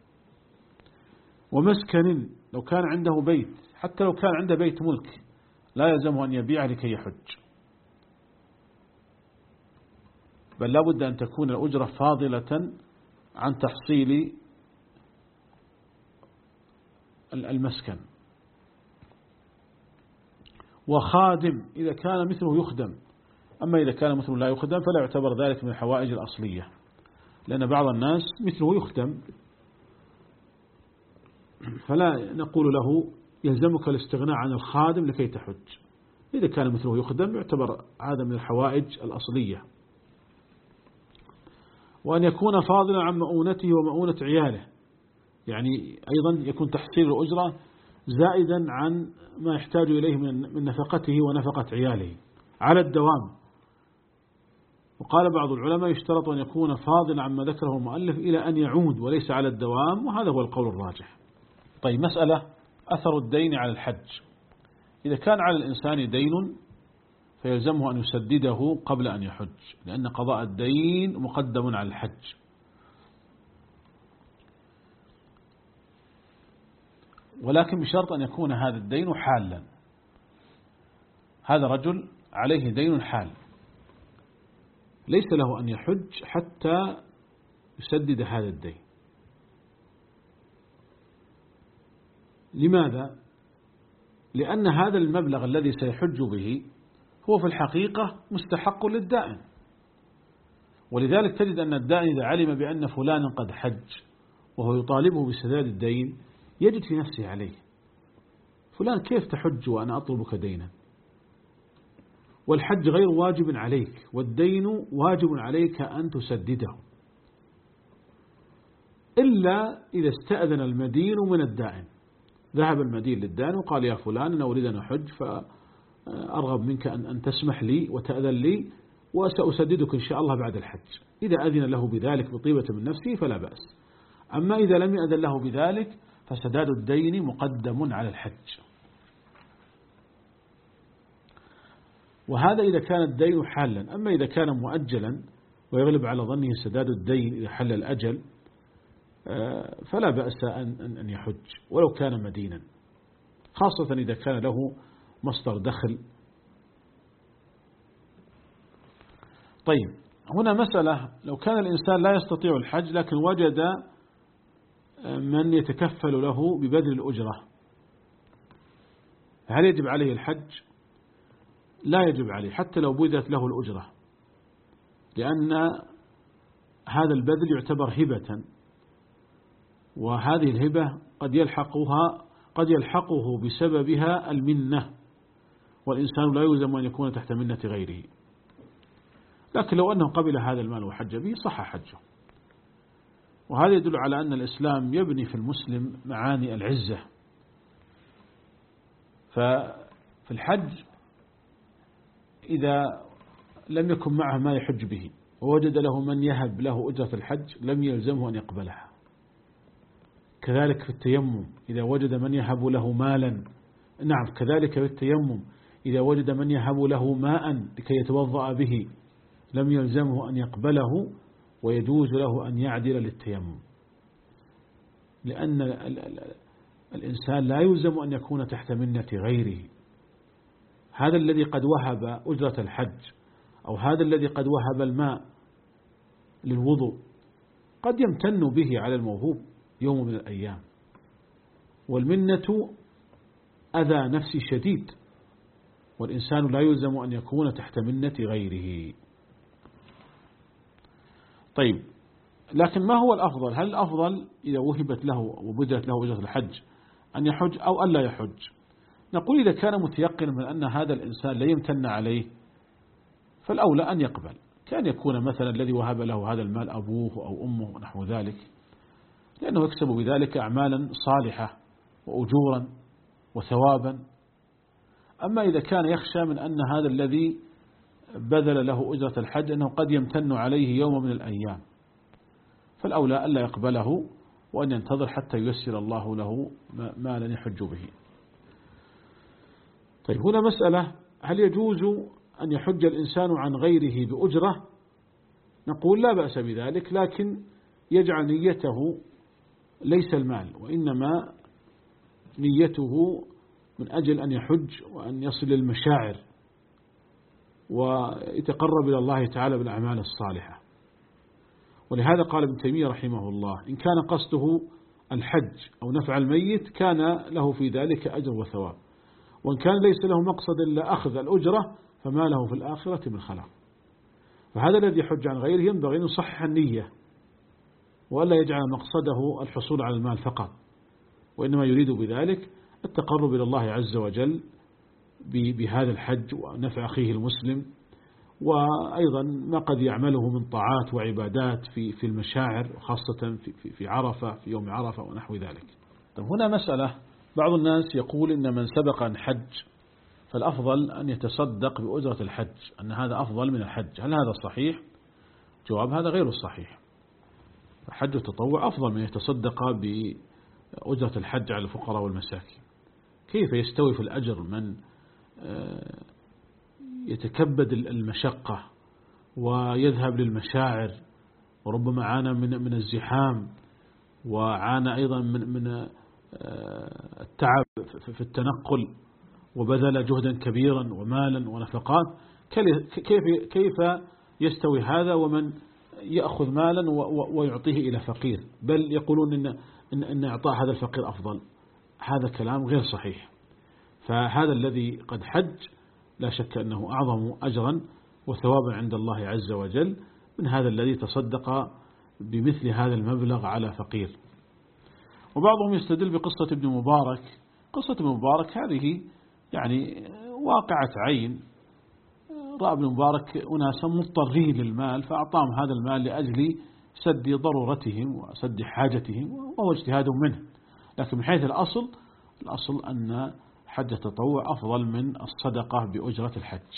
ومسكن، لو كان عنده بيت، حتى لو كان عنده بيت ملك لا يلزمه أن يبيعه لكي يحج، بل لا بد أن تكون الأجرة فاضلة عن تحصيل المسكن. وخادم إذا كان مثله يخدم، أما إذا كان مثله لا يخدم فلا يعتبر ذلك من الحوائج الأصلية، لأن بعض الناس مثله يخدم فلا نقول له يلزمك الاستغناء عن الخادم لكي تحج. إذا كان مثله يخدم يعتبر هذا من الحوائج الأصلية. وأن يكون فاضلا عن مؤونته ومؤونة عياله، يعني أيضا يكون تحصيل الأجرة زائدا عن ما يحتاج إليه من نفقته ونفقة عياله على الدوام. وقال بعض العلماء يشترط أن يكون فاضلا عما ذكره المؤلف إلى أن يعود وليس على الدوام، وهذا هو القول الراجح. طيب مسألة أثر الدين على الحج. إذا كان على الإنسان دين فيلزمه أن يسدده قبل أن يحج، لأن قضاء الدين مقدم على الحج. ولكن بشرط أن يكون هذا الدين حالا. هذا رجل عليه دين حال ليس له أن يحج حتى يسدد هذا الدين. لماذا؟ لأن هذا المبلغ الذي سيحج به هو في الحقيقة مستحق للدائن، ولذلك تجد أن الدائن إذا علم بأن فلانا قد حج وهو يطالبه بسداد الدين يجد في نفسه عليه: فلان كيف تحج وأنا أطلبك دينا؟ والحج غير واجب عليك، والدين واجب عليك أن تسدده، إلا إذا استأذن المدين من الدائن. ذهب المدين للدائن وقال: يا فلان أنا أريد أن أحج، فأرغب منك أن تسمح لي وتأذن لي وسأسددك إن شاء الله بعد الحج. إذا أذن له بذلك بطيبة من نفسه فلا بأس. أما إذا لم يأذن له بذلك فسداد الدين مقدم على الحج. وهذا إذا كان الدين حالا. أما إذا كان مؤجلا ويغلب على ظنه سداد الدين إذا حل الأجل فلا بأس أن يحج ولو كان مدينا، خاصة إذا كان له مصدر دخل. طيب هنا مسألة: لو كان الإنسان لا يستطيع الحج لكن وجد من يتكفل له ببذل الأجرة، هل يجب عليه الحج؟ لا يجب عليه حتى لو بذلت له الأجرة، لأن هذا البذل يعتبر هبة، وهذه الهبة قد يلحقها قد يلحقه بسببها المنة، والإنسان لا يلزم أن يكون تحت منة غيره. لكن لو أنه قبل هذا المال وحج به صح حجه. وهذا يدل على أن الإسلام يبني في المسلم معاني العزة. ففي الحج إذا لم يكن معه ما يحج به ووجد له من يهب له أجرة الحج لم يلزمه أن يقبلها. كذلك في التيمم إذا وجد من يهب له مالا، نعم كذلك في التيمم إذا وجد من يهب له ماء لكي يتوضأ به لم يلزمه أن يقبله، ويجوز له أن يعدل للتيمم، لأن الإنسان لا يلزم أن يكون تحت منة غيره. هذا الذي قد وهب أجرة الحج أو هذا الذي قد وهب الماء للوضوء قد يمتن به على الموهوب يوم من الأيام، والمنة أذى نفسي شديد، والإنسان لا يلزم أن يكون تحت منة غيره. طيب لكن ما هو الأفضل؟ هل الأفضل إذا وهبت له وبذلت له أجرة الحج أن يحج أو أن لا يحج؟ نقول إذا كان متيقنا من أن هذا الإنسان لا يمتن عليه فالأولى أن يقبل، كان يكون مثلا الذي وهب له هذا المال أبوه أو أمه ونحو ذلك، لأنه يكسب بذلك أعمالا صالحة وأجورا وثوابا. أما إذا كان يخشى من أن هذا الذي بذل له أجرة الحج أنه قد يمتن عليه يوم من الأيام، فالأولى ألا يقبله وأن ينتظر حتى ييسر الله له ما لن يحج به. طيب هنا مسألة: هل يجوز أن يحج الإنسان عن غيره بأجرة؟ نقول لا بأس بذلك، لكن يجعل نيته ليس المال، وإنما نيته من أجل أن يحج وأن يصل للمشاعر ويتقرب إلى الله تعالى بالأعمال الصالحة. ولهذا قال ابن تيمية رحمه الله: إن كان قصده الحج أو نفع الميت كان له في ذلك أجر وثواب، وإن كان ليس له مقصد إلا أخذ الأجرة فما له في الآخرة من خلاق. فهذا الذي يحج عن غيره ينبغي أن يصحح النية وألا يجعل مقصده الحصول على المال فقط، وإنما يريد بذلك التقرب إلى الله عز وجل بهذا الحج ونفع أخيه المسلم، وأيضا ما قد يعمله من طاعات وعبادات في في المشاعر، خاصة في في عرفة، في يوم عرفة ونحو ذلك. طيب هنا مسألة: بعض الناس يقول إن من سبق أن حج فالأفضل أن يتصدق بأجرة الحج، أن هذا أفضل من الحج. هل هذا صحيح؟ جواب: هذا غير الصحيح. حج التطوع أفضل من يتصدق بأجرة الحج على الفقراء والمساكين. كيف يستوي في الأجر من يتكبد المشقة ويذهب للمشاعر، وربما عانى من من الزحام، وعانى أيضا من من التعب في التنقل، وبذل جهدا كبيرا ومالا ونفقات؟ كيف كيف يستوي هذا ومن يأخذ مالا ويعطيه إلى فقير؟ بل يقولون إن إن, إن إعطاء هذا الفقير أفضل. هذا كلام غير صحيح. فهذا الذي قد حج لا شك أنه أعظم أجرا وثوابا عند الله عز وجل من هذا الذي تصدق بمثل هذا المبلغ على فقير. وبعضهم يستدل بقصة ابن مبارك. قصة ابن مبارك هذه يعني واقعة عين. رأى ابن مبارك أناسا مضطرين للمال فأعطاهم هذا المال لأجل سد ضرورتهم وسد حاجتهم، وهو اجتهاد منه. لكن من حيث الأصل الأصل أن حج التطوع أفضل من الصدقة بأجرة الحج.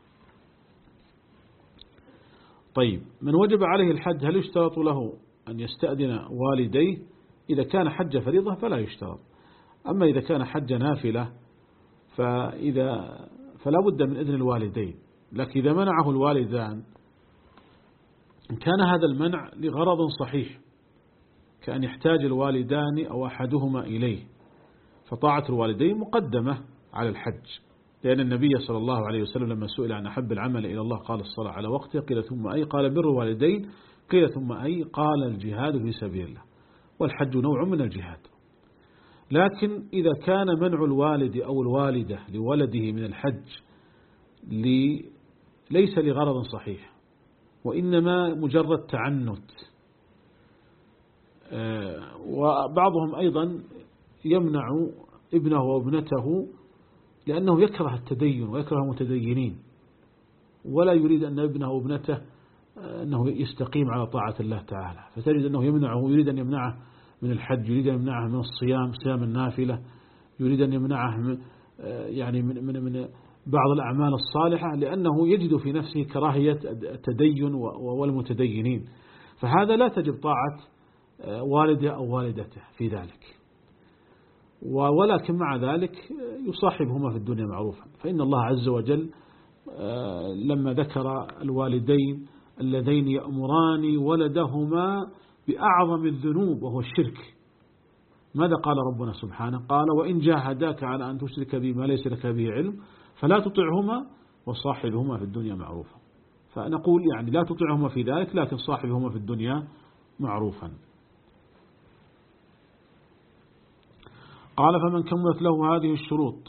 طيب، من وجب عليه الحج هل يشترط له أن يستأذن والديه؟ إذا كان حج فريضة فلا يشترط. أما إذا كان حج نافلة فإذا فلا بد من إذن الوالدين. لكن إذا منعه الوالدان إن كان هذا المنع لغرض صحيح، كأن يحتاج الوالدان أو أحدهما إليه، فطاعة الوالدين مقدمة على الحج، لأن النبي صلى الله عليه وسلم لما سئل عن أحب العمل إلى الله قال الصلاة على وقتها، قيل ثم أي؟ قال بر الوالدين، قيل ثم أي؟ قال الجهاد في سبيل الله، والحج نوع من الجهاد. لكن إذا كان منع الوالد أو الوالدة لولده من الحج ليس لغرض صحيح وإنما مجرد تعنت، وبعضهم أيضا يمنع ابنه وابنته لأنه يكره التدين ويكره المتدينين، ولا يريد أن ابنه وابنته أنه يستقيم على طاعة الله تعالى، فتجد أنه يمنعه، يريد أن يمنعه من الحج، يريد أن يمنعه من الصيام، صيام النافلة، يريد أن يمنعه من يعني من من من بعض الأعمال الصالحة، لأنه يجد في نفسه كراهية التدين والمتدينين. فهذا لا تجب طاعة والده أو والدته في ذلك، ولكن مع ذلك يصاحبهما في الدنيا معروفا. فإن الله عز وجل لما ذكر الوالدين اللذين يأمران ولدهما بأعظم الذنوب وهو الشرك، ماذا قال ربنا سبحانه؟ قال وإن جاهداك على أن تشرك بي ما ليس لك به علم فلا تطعهما وصاحبهما في الدنيا معروفا. فنقول يعني لا تطعهما في ذلك، لكن صاحبهما في الدنيا معروفا. قال فمن كملت له هذه الشروط،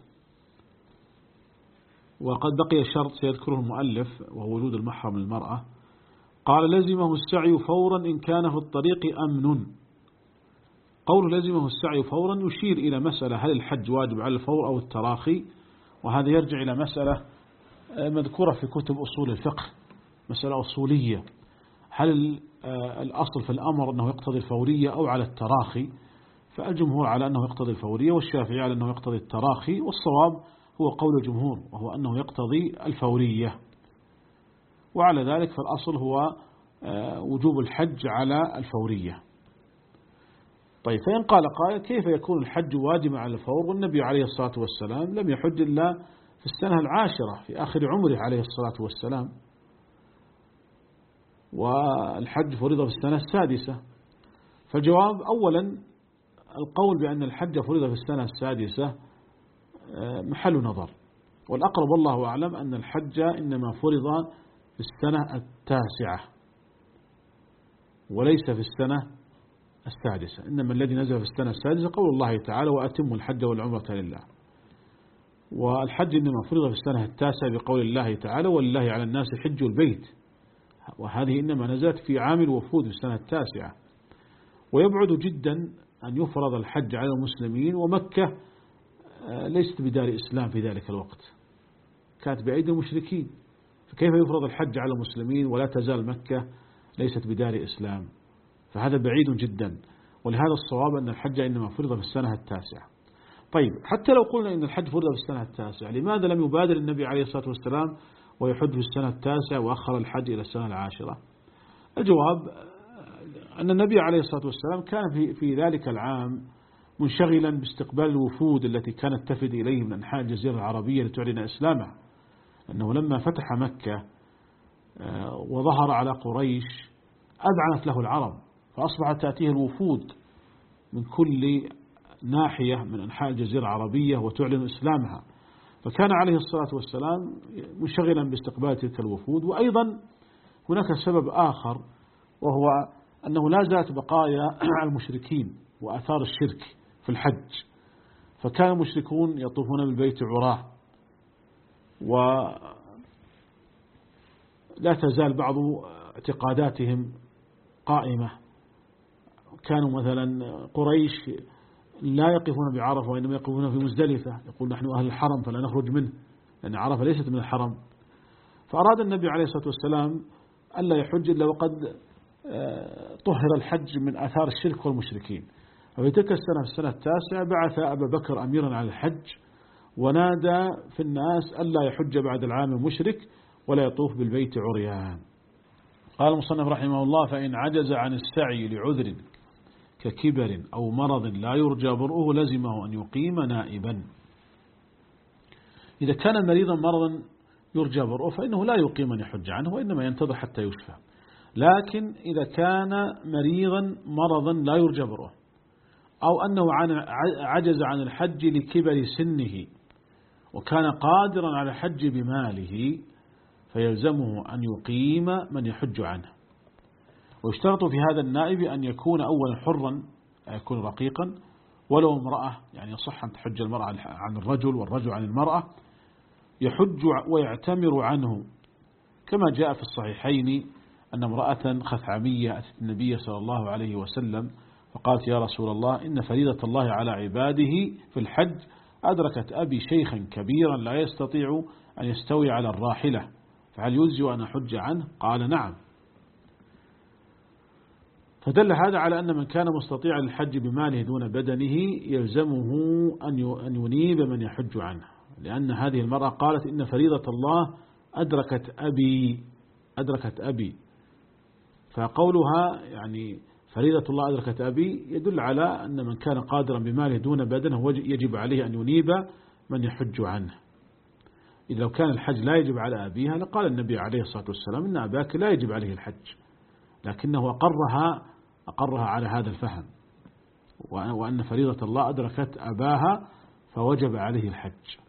وقد بقي شرط سيذكره المؤلف وهو وجود المحرم للمرأة. قال لزمه السعي فورا إن كان في الطريق أمن. قول لزمه السعي فورا يشير إلى مسألة هل الحج واجب على الفور أو التراخي، وهذا يرجع إلى مسألة مذكورة في كتب أصول الفقه، مسألة أصولية، هل الأصل في الأمر أنه يقتضي الفورية أو على التراخي؟ فالجمهور على أنه يقتضي الفورية، والشافعي على أنه يقتضي التراخي، والصواب هو قول الجمهور وهو أنه يقتضي الفورية. وعلى ذلك فالأصل هو وجوب الحج على الفورية. طيب، فإن قال قائل كيف يكون الحج واجبا على الفور والنبي عليه الصلاة والسلام لم يحج إلا في السنة العاشرة في آخر عمره عليه الصلاة والسلام، والحج فرض في السنة السادسة؟ فالجواب أولا القول بأن الحج فرض في السنة السادسة محل نظر، والأقرب والله أعلم أن الحج إنما فرض في السنة التاسعة وليس في السنة السادسة، إنما الذي نزل في السنة السادسة قول الله تعالى وأتموا الحج والعمرة لله، والحج إنما فرض في السنة التاسعة بقول الله تعالى ولله على الناس حج البيت، وهذه إنما نزلت في عام الوفود في السنة التاسعة. ويبعد جدا أن يفرض الحج على المسلمين، ومكة ليست بدار إسلام في ذلك الوقت، كانت بأيدي المشركين، فكيف يفرض الحج على المسلمين ولا تزال مكة ليست بدار إسلام؟ فهذا بعيد جدا، ولهذا الصواب أن الحج إنما فرض في السنة التاسعة. طيب، حتى لو قلنا إن الحج فرض في السنة التاسعة، لماذا لم يبادر النبي عليه الصلاة والسلام ويحج في السنة التاسعة وأخر الحج إلى السنة العاشرة؟ الجواب أن النبي عليه الصلاة والسلام كان في, في ذلك العام منشغلا باستقبال الوفود التي كانت تفد إليه من أنحاء الجزيرة العربية لتعلن إسلامه، أنه لما فتح مكة وظهر على قريش أذعنت له العرب، فأصبحت تأتيه الوفود من كل ناحية من أنحاء الجزيرة العربية وتعلن إسلامها، فكان عليه الصلاة والسلام منشغلا باستقبال تلك الوفود. وأيضا هناك سبب آخر، وهو أنه لا زالت بقايا المشركين وأثار الشرك في الحج، فكان المشركون يطوفون بالبيت عراه، ولا تزال بعض اعتقاداتهم قائمة. كانوا مثلا قريش لا يقفون بعرفة وإنما يقفون في مزدلفة، يقول نحن أهل الحرم فلا نخرج منه، لأن عرفة ليست من الحرم. فأراد النبي عليه الصلاة والسلام ألا يحج إلا وقد طهر الحج من آثار الشرك والمشركين. ففي تلك السنة في السنة التاسعة بعث أبا بكر أميرا على الحج، ونادى في الناس ألا يحج بعد العام المشرك ولا يطوف بالبيت عريان. قال المصنف رحمه الله: فإن عجز عن السعي لعذر ككبر أو مرض لا يرجى برؤه لزمه أن يقيم نائبا. إذا كان مريضا مرضا يرجى برؤه فإنه لا يقيم أن يحج عنه، وإنما ينتظر حتى يشفى. لكن إذا كان مريضا مرضا لا يرجى برؤه، أو أنه عجز عن الحج لكبر سنه وكان قادرا على الحج بماله، فيلزمه أن يقيم من يحج عنه. ويشترط في هذا النائب أن يكون أولا حرا، يكون رقيقا، ولو امرأة، يعني يصح أن تحج المرأة عن الرجل والرجل عن المرأة، يحج ويعتمر عنه، كما جاء في الصحيحين أن امرأة خثعمية أتت النبي صلى الله عليه وسلم فقالت: يا رسول الله، إن فريضة الله على عباده في الحج أدركت أبي شيخا كبيرا لا يستطيع أن يستوي على الراحلة، فهل يجزي أن أحج عنه؟ قال: نعم. فدل هذا على أن من كان مستطيعا للحج بماله دون بدنه يلزمه أن ينيب من يحج عنه، لأن هذه المرأة قالت: إن فريضة الله أدركت أبي أدركت أبي فقولها يعني فريضة الله أدركت أبي يدل على أن من كان قادرا بماله دون بدنه يجب عليه أن ينيب من يحج عنه. إذا لو كان الحج لا يجب على أبيها لقال النبي عليه الصلاة والسلام: إن أباك لا يجب عليه الحج، لكنه أقرها أقرها على هذا الفهم، وأن فريضة الله أدركت أباها فوجب عليه الحج.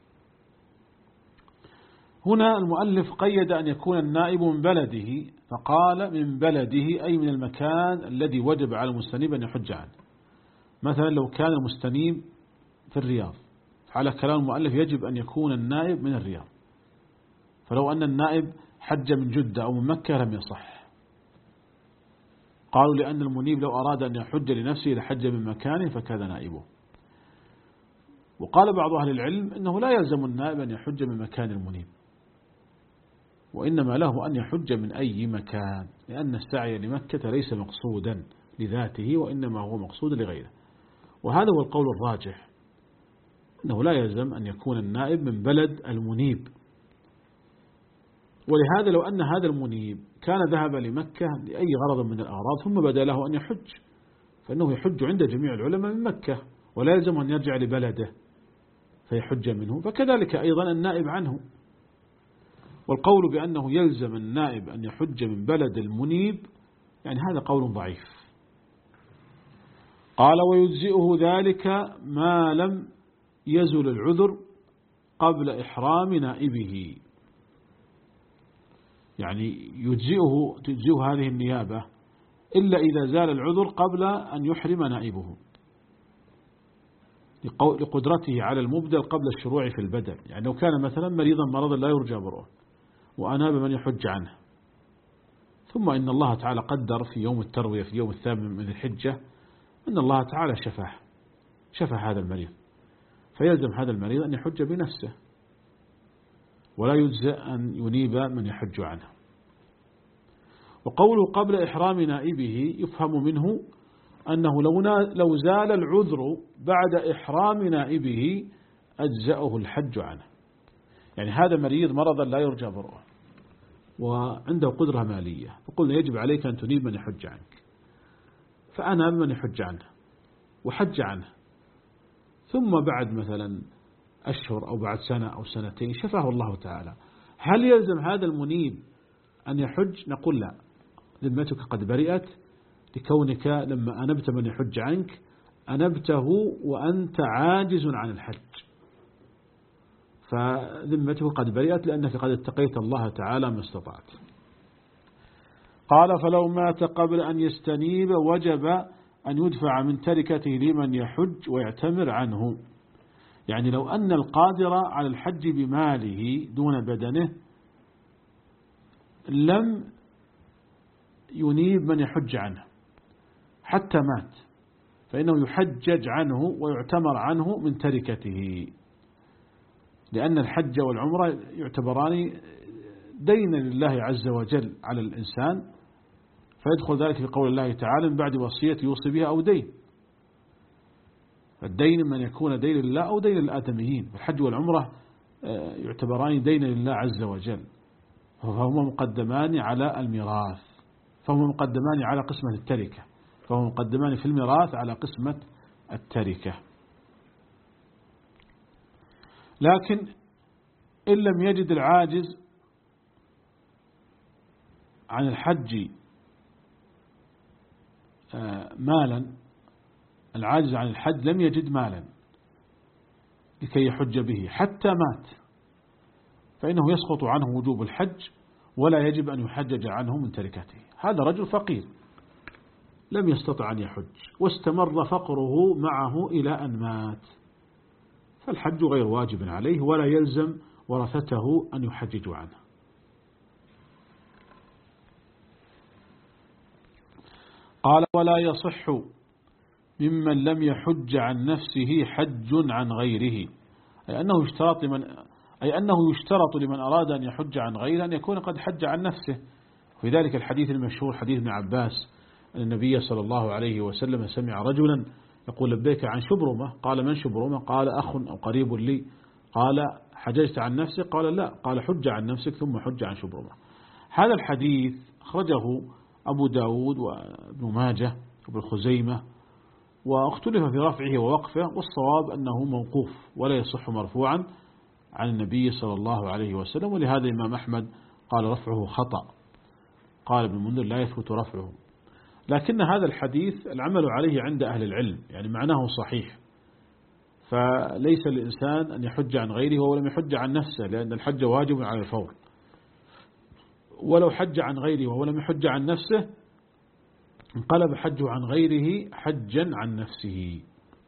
هنا المؤلف قيد أن يكون النائب من بلده، فقال من بلده أي من المكان الذي وجب على المستنيب أن يحج عنه. مثلا لو كان المستنيب في الرياض، على كلام المؤلف يجب أن يكون النائب من الرياض، فلو أن النائب حج من جدة أو من مكة لم يصح. قالوا لأن المنيب لو أراد أن يحج لنفسه لحج من مكانه فكذا نائبه. وقال بعض أهل العلم إنه لا يلزم النائب أن يحج من مكان المنيب، وإنما له أن يحج من أي مكان، لأن السعي لمكة ليس مقصودا لذاته وإنما هو مقصود لغيره. وهذا هو القول الراجح، أنه لا يلزم أن يكون النائب من بلد المنيب. ولهذا لو أن هذا المنيب كان ذهب لمكة لأي غرض من الأغراض ثم بدا له أن يحج، فإنه يحج عند جميع العلماء من مكة، ولا يلزم أن يرجع لبلده فيحج منه، فكذلك أيضا النائب عنه. والقول بأنه يلزم النائب أن يحج من بلد المنيب يعني هذا قول ضعيف. قال ويجزئه ذلك ما لم يزل العذر قبل إحرام نائبه، يعني يجزئه تجزئه هذه النيابة إلا إذا زال العذر قبل أن يحرم نائبه لقدرته على المبدل قبل الشروع في البدل. يعني لو كان مثلا مريضا مرضا لا يرجى برؤه وأناب من يحج عنه، ثم إن الله تعالى قدر في يوم التروية في يوم الثامن من الحجة أن الله تعالى شفاه شفى هذا المريض، فيلزم هذا المريض أن يحج بنفسه ولا يجزئ أن ينيب من يحج عنه. وقوله قبل إحرام نائبه يفهم منه أنه لو لو زال العذر بعد إحرام نائبه أجزأه الحج عنه. يعني هذا مريض مرضا لا يرجى برؤه وعنده قدرة مالية، فقلنا يجب عليك أن تنيب من يحج عنك، فأنا من يحج عنه وحج عنه، ثم بعد مثلا أشهر أو بعد سنة أو سنتين شفاه الله تعالى، هل يلزم هذا المنيب أن يحج؟ نقول لا، ذمتك قد برئت لكونك لما أنبت من يحج عنك أنبته وأنت عاجز عن الحج، فذمته قد برئت لأنك قد اتقيت الله تعالى ما استطعت. قال فلو مات قبل أن يستنيب وجب أن يدفع من تركته لمن يحج ويعتمر عنه. يعني لو أن القادر على الحج بماله دون بدنه لم ينيب من يحج عنه حتى مات، فإنه يحجج عنه ويعتمر عنه من تركته، لأن الحج والعمرة يعتبران دين لله عز وجل على الإنسان، فيدخل ذلك في قول الله تعالى من بعد وصية يوصي بها أو دين. الدين من يكون دين لله أو دين الآدميين، الحج والعمرة يعتبران دين لله عز وجل، فهما مقدمان على الميراث، فهما مقدمان على قسمة التركة، فهما مقدمان في الميراث على قسمة التركة. لكن إن لم يجد العاجز عن الحج مالا، العاجز عن الحج لم يجد مالا لكي يحج به حتى مات، فإنه يسقط عنه وجوب الحج ولا يجب أن يحجج عنه من تركته. هذا رجل فقير لم يستطع أن يحج واستمر فقره معه إلى أن مات، فالحج غير واجب عليه ولا يلزم ورثته أن يحججوا عنه. قال ولا يصح ممن لم يحج عن نفسه حج عن غيره، أي أنه يشترط لمن أي أنه يشترط لمن أراد أن يحج عن غيره أن يكون قد حج عن نفسه. في ذلك الحديث المشهور حديث ابن عباس أن النبي صلى الله عليه وسلم سمع رجلا يقول لبيك عن شبرمة، قال من شبرمة؟ قال أخ أو قريب لي. قال حججت عن نفسك؟ قال لا. قال حج عن نفسك ثم حج عن شبرمة. هذا الحديث أخرجه أبو داود وابن ماجه وابن خزيمة، واختلف في رفعه ووقفه، والصواب أنه موقوف ولا يصح مرفوعا عن النبي صلى الله عليه وسلم، ولهذا الإمام أحمد قال رفعه خطأ، قال ابن المنذر لا يثبت رفعه. لكن هذا الحديث العمل عليه عند أهل العلم، يعني معناه صحيح، فليس للإنسان أن يحج عن غيره ولم يحج عن نفسه، لأن الحج واجب على الفور، ولو حج عن غيره ولم يحج عن نفسه انقلب حجه عن غيره حجا عن نفسه.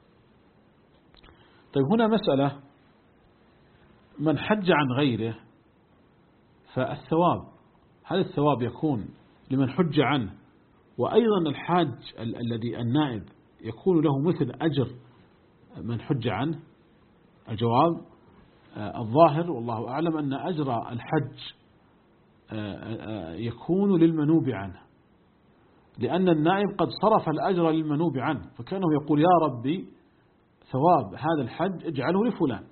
طيب هنا مسألة، من حج عن غيره فالثواب، هل الثواب يكون لمن حج عنه وأيضا الحاج الذي النائب يكون له مثل أجر من حج عنه؟ الجواب الظاهر والله أعلم أن أجر الحج يكون للمنوب عنه، لأن النائب قد صرف الأجر للمنوب عنه، فكانه يقول يا ربي ثواب هذا الحج اجعله لفلان،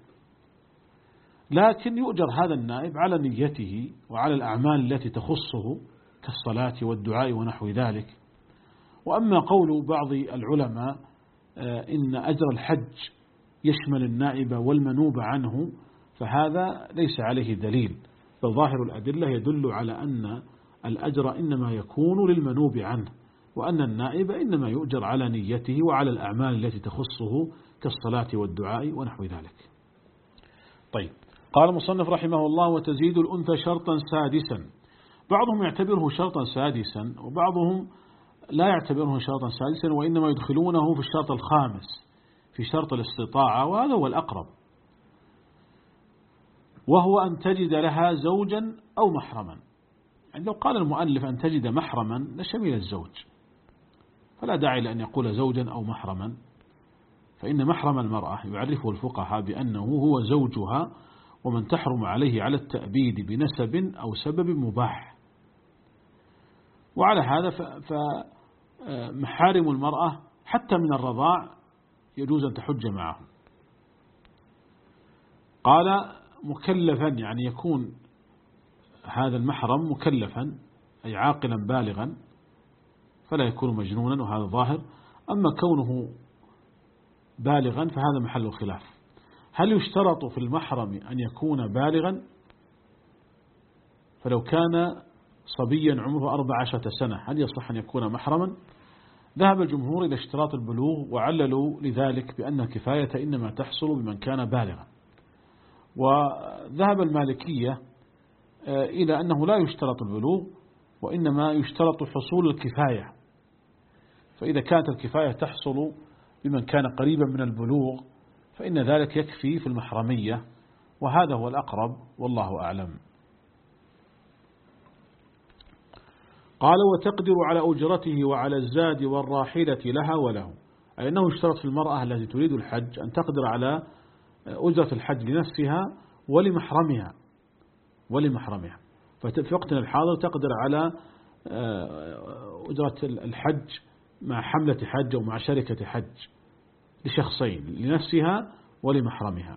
لكن يؤجر هذا النائب على نيته وعلى الأعمال التي تخصه كالصلاة والدعاء ونحو ذلك. وأما قول بعض العلماء إن أجر الحج يشمل النائب والمنوب عنه فهذا ليس عليه دليل، بل ظاهر الأدلة يدل على أن الأجر إنما يكون للمنوب عنه، وأن النائب إنما يؤجر على نيته وعلى الأعمال التي تخصه كالصلاة والدعاء ونحو ذلك. طيب، قال المصنف رحمه الله: وتزيد الأنثى شرطا سادسا. بعضهم يعتبره شرطا سادسا وبعضهم لا يعتبره شرطا سادسا، وإنما يدخلونه في الشرط الخامس في شرط الاستطاعة، وهذا هو الأقرب، وهو أن تجد لها زوجا أو محرما. يعني لو قال المؤلف أن تجد محرما لشمل الزوج، فلا داعي لأن يقول زوجا أو محرما، فإن محرم المرأة يعرفه الفقهاء بأنه هو زوجها ومن تحرم عليه على التأبيد بنسب أو سبب مباح. وعلى هذا فمحارم المرأة حتى من الرضاع يجوز أن تحج معه. قال مكلفا، يعني يكون هذا المحرم مكلفا أي عاقلا بالغا، فلا يكون مجنونا، وهذا ظاهر. أما كونه بالغا فهذا محل الخلاف. هل يشترط في المحرم أن يكون بالغا؟ فلو كان صبيا عمره أربع عشرة سنة هل يصح أن يكون محرما؟ ذهب الجمهور إلى اشتراط البلوغ، وعللوا لذلك بأن الكفاية إنما تحصل بمن كان بالغا. وذهب المالكية إلى أنه لا يشترط البلوغ، وإنما يشترط حصول الكفاية، فإذا كانت الكفاية تحصل بمن كان قريبا من البلوغ فإن ذلك يكفي في المحرمية، وهذا هو الأقرب والله أعلم. قال: وتقدر على أجرته وعلى الزاد والراحلة لها وله، أي أنه يشترط في المرأة التي تريد الحج أن تقدر على أجرة الحج لنفسها ولمحرمها ولمحرمها ففي وقتنا الحاضر تقدر على أجرة الحج مع حملة حج أو مع شركة حج لشخصين، لنفسها ولمحرمها.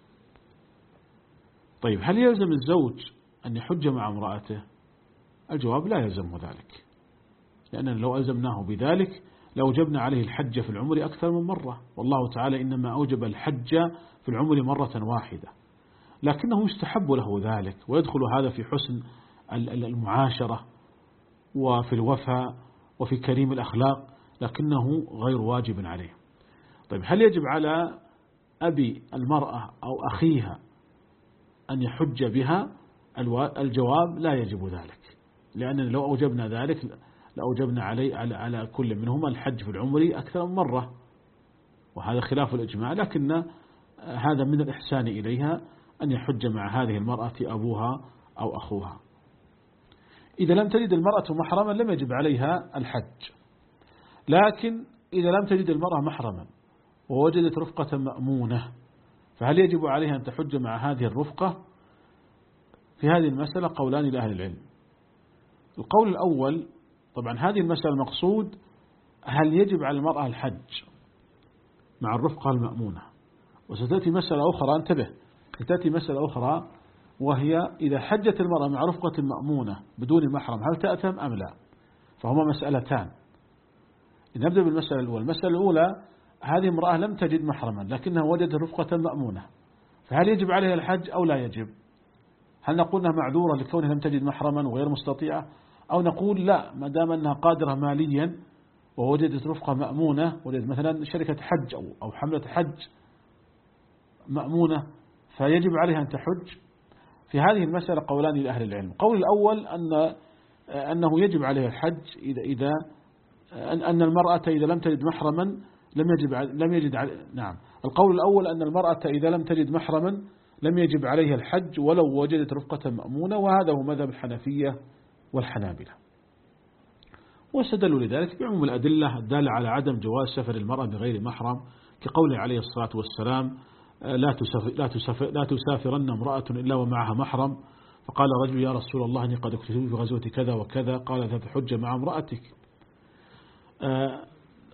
طيب، هل يلزم الزوج أن يحج مع امرأته؟ الجواب: لا يلزمه ذلك، لأننا لو ألزمناه بذلك لأوجبنا عليه الحج في العمر أكثر من مرة، والله تعالى إنما أوجب الحج في العمر مرة واحدة، لكنه يستحب له ذلك، ويدخل هذا في حسن المعاشرة وفي الوفاء وفي كريم الأخلاق، لكنه غير واجب عليه. طيب، هل يجب على أبي المرأة أو أخيها أن يحج بها؟ الجواب: لا يجب ذلك، لأننا لو أوجبنا ذلك لأوجبنا عليه على على كل منهما الحج في العمر أكثر من مرة، وهذا خلاف الإجماع، لكن هذا من الإحسان إليها أن يحج مع هذه المرأة أبوها أو أخوها. إذا لم تجد المرأة محرما لم يجب عليها الحج، لكن إذا لم تجد المرأة محرما ووجدت رفقة مأمونة فهل يجب عليها أن تحج مع هذه الرفقة؟ في هذه المسألة قولان لأهل العلم. القول الأول، طبعا هذه المسألة المقصود هل يجب على المرأة الحج مع الرفقة المأمونة، وستأتي مسألة أخرى، انتبه، ستأتي مسألة أخرى وهي إذا حجت المرأة مع رفقة مأمونة بدون محرم هل تأثم أم لا؟ فهما مسألتان. نبدأ بالمسألة الأولى. المسألة الأولى: هذه امرأة لم تجد محرما لكنها وجدت رفقة مأمونة، فهل يجب عليها الحج أو لا يجب؟ هل نقول أنها معذورة لكونها لم تجد محرما وغير مستطيعة، أو نقول لا، ما دام أنها قادرة ماليا ووجدت رفقة مأمونة، وجدت مثلا شركة حج أو أو حملة حج مأمونة فيجب عليها أن تحج؟ في هذه المسألة قولان لأهل العلم. قول الأول أن أنه يجب عليها الحج إذا إذا أن المرأة إذا لم تجد محرما لم يجب لم يجد نعم القول الأول أن المرأة إذا لم تجد محرما لم يجب عليها الحج ولو وجدت رفقة مأمونة، وهذا هو مذهب الحنفية والحنابلة، واستدلوا لذلك بعموم الأدلة الدالة على عدم جواز سفر المرأة بغير محرم، كقوله عليه الصلاة والسلام: لا تسافر لا تسافر لا تسافرن امرأة إلا ومعها محرم. فقال رجل: يا رسول الله إني قد اكتفيت في غزوة كذا وكذا. قال: فحج مع امرأتك.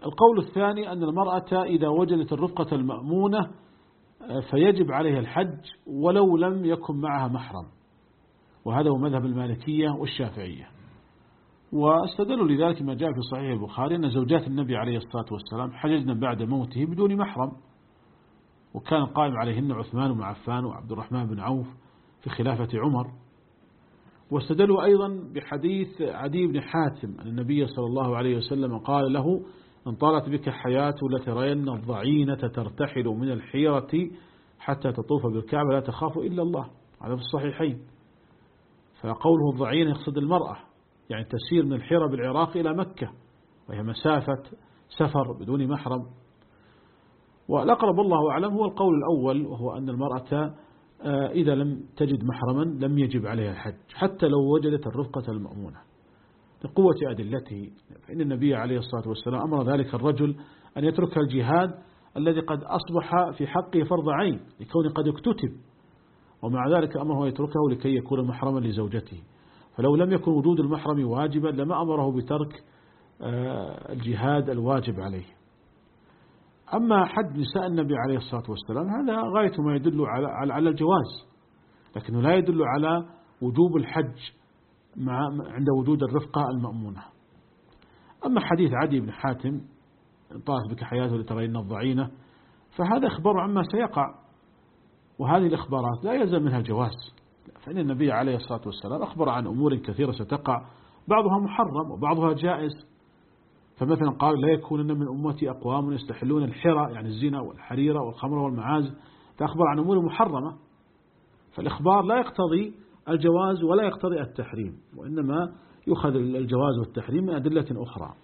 القول الثاني أن المرأة إذا وجدت الرفقة المأمونة فيجب عليها الحج ولو لم يكن معها محرم، وهذا هو مذهب المالكية والشافعية. واستدلوا لذلك ما جاء في صحيح البخاري أن زوجات النبي عليه الصلاة والسلام حججنا بعد موته بدون محرم، وكان قائم عليهن عثمان بن عفان وعبد الرحمن بن عوف في خلافة عمر. واستدلوا أيضا بحديث عدي بن حاتم أن النبي صلى الله عليه وسلم قال له: إن طالت بك حياة لترين الضعينة ترتحل من الحيرة حتى تطوف بالكعبة لا تخاف إلا الله. هذا في الصحيحين. فقوله الضعينة يقصد المرأة، يعني تسير من الحيرة بالعراق إلى مكة، وهي مسافة سفر بدون محرم. والأقرب الله أعلم هو القول الأول، وهو أن المرأة إذا لم تجد محرما لم يجب عليها الحج حتى لو وجدت الرفقة المأمونة لقوة أدلته. فإن النبي عليه الصلاة والسلام أمر ذلك الرجل أن يترك الجهاد الذي قد أصبح في حقه فرض عين لكونه قد اكتتب، ومع ذلك أمره يتركه لكي يكون محرما لزوجته. فلو لم يكن وجود المحرم واجبا لما أمره بترك الجهاد الواجب عليه. أما حد نساء النبي عليه الصلاة والسلام هذا غاية ما يدل على على الجواز، لكنه لا يدل على وجوب الحج مع عند وجود الرفقة المأمونة. أما حديث عدي بن حاتم طالت بك حياته لترين الضعينة فهذا إخبار عما سيقع، وهذه الإخبارات لا يلزم منها الجواز، فإن النبي عليه الصلاة والسلام أخبر عن أمور كثيرة ستقع، بعضها محرم وبعضها جائز. فمثلا قال: لا يكونن من أمتي أقوام يستحلون الحرى، يعني الزنا والحريرة والخمر والمعازف، فأخبر عن أمور محرمة. فالإخبار لا يقتضي الجواز ولا يقتضي التحريم، وإنما يؤخذ الجواز والتحريم من أدلة أخرى.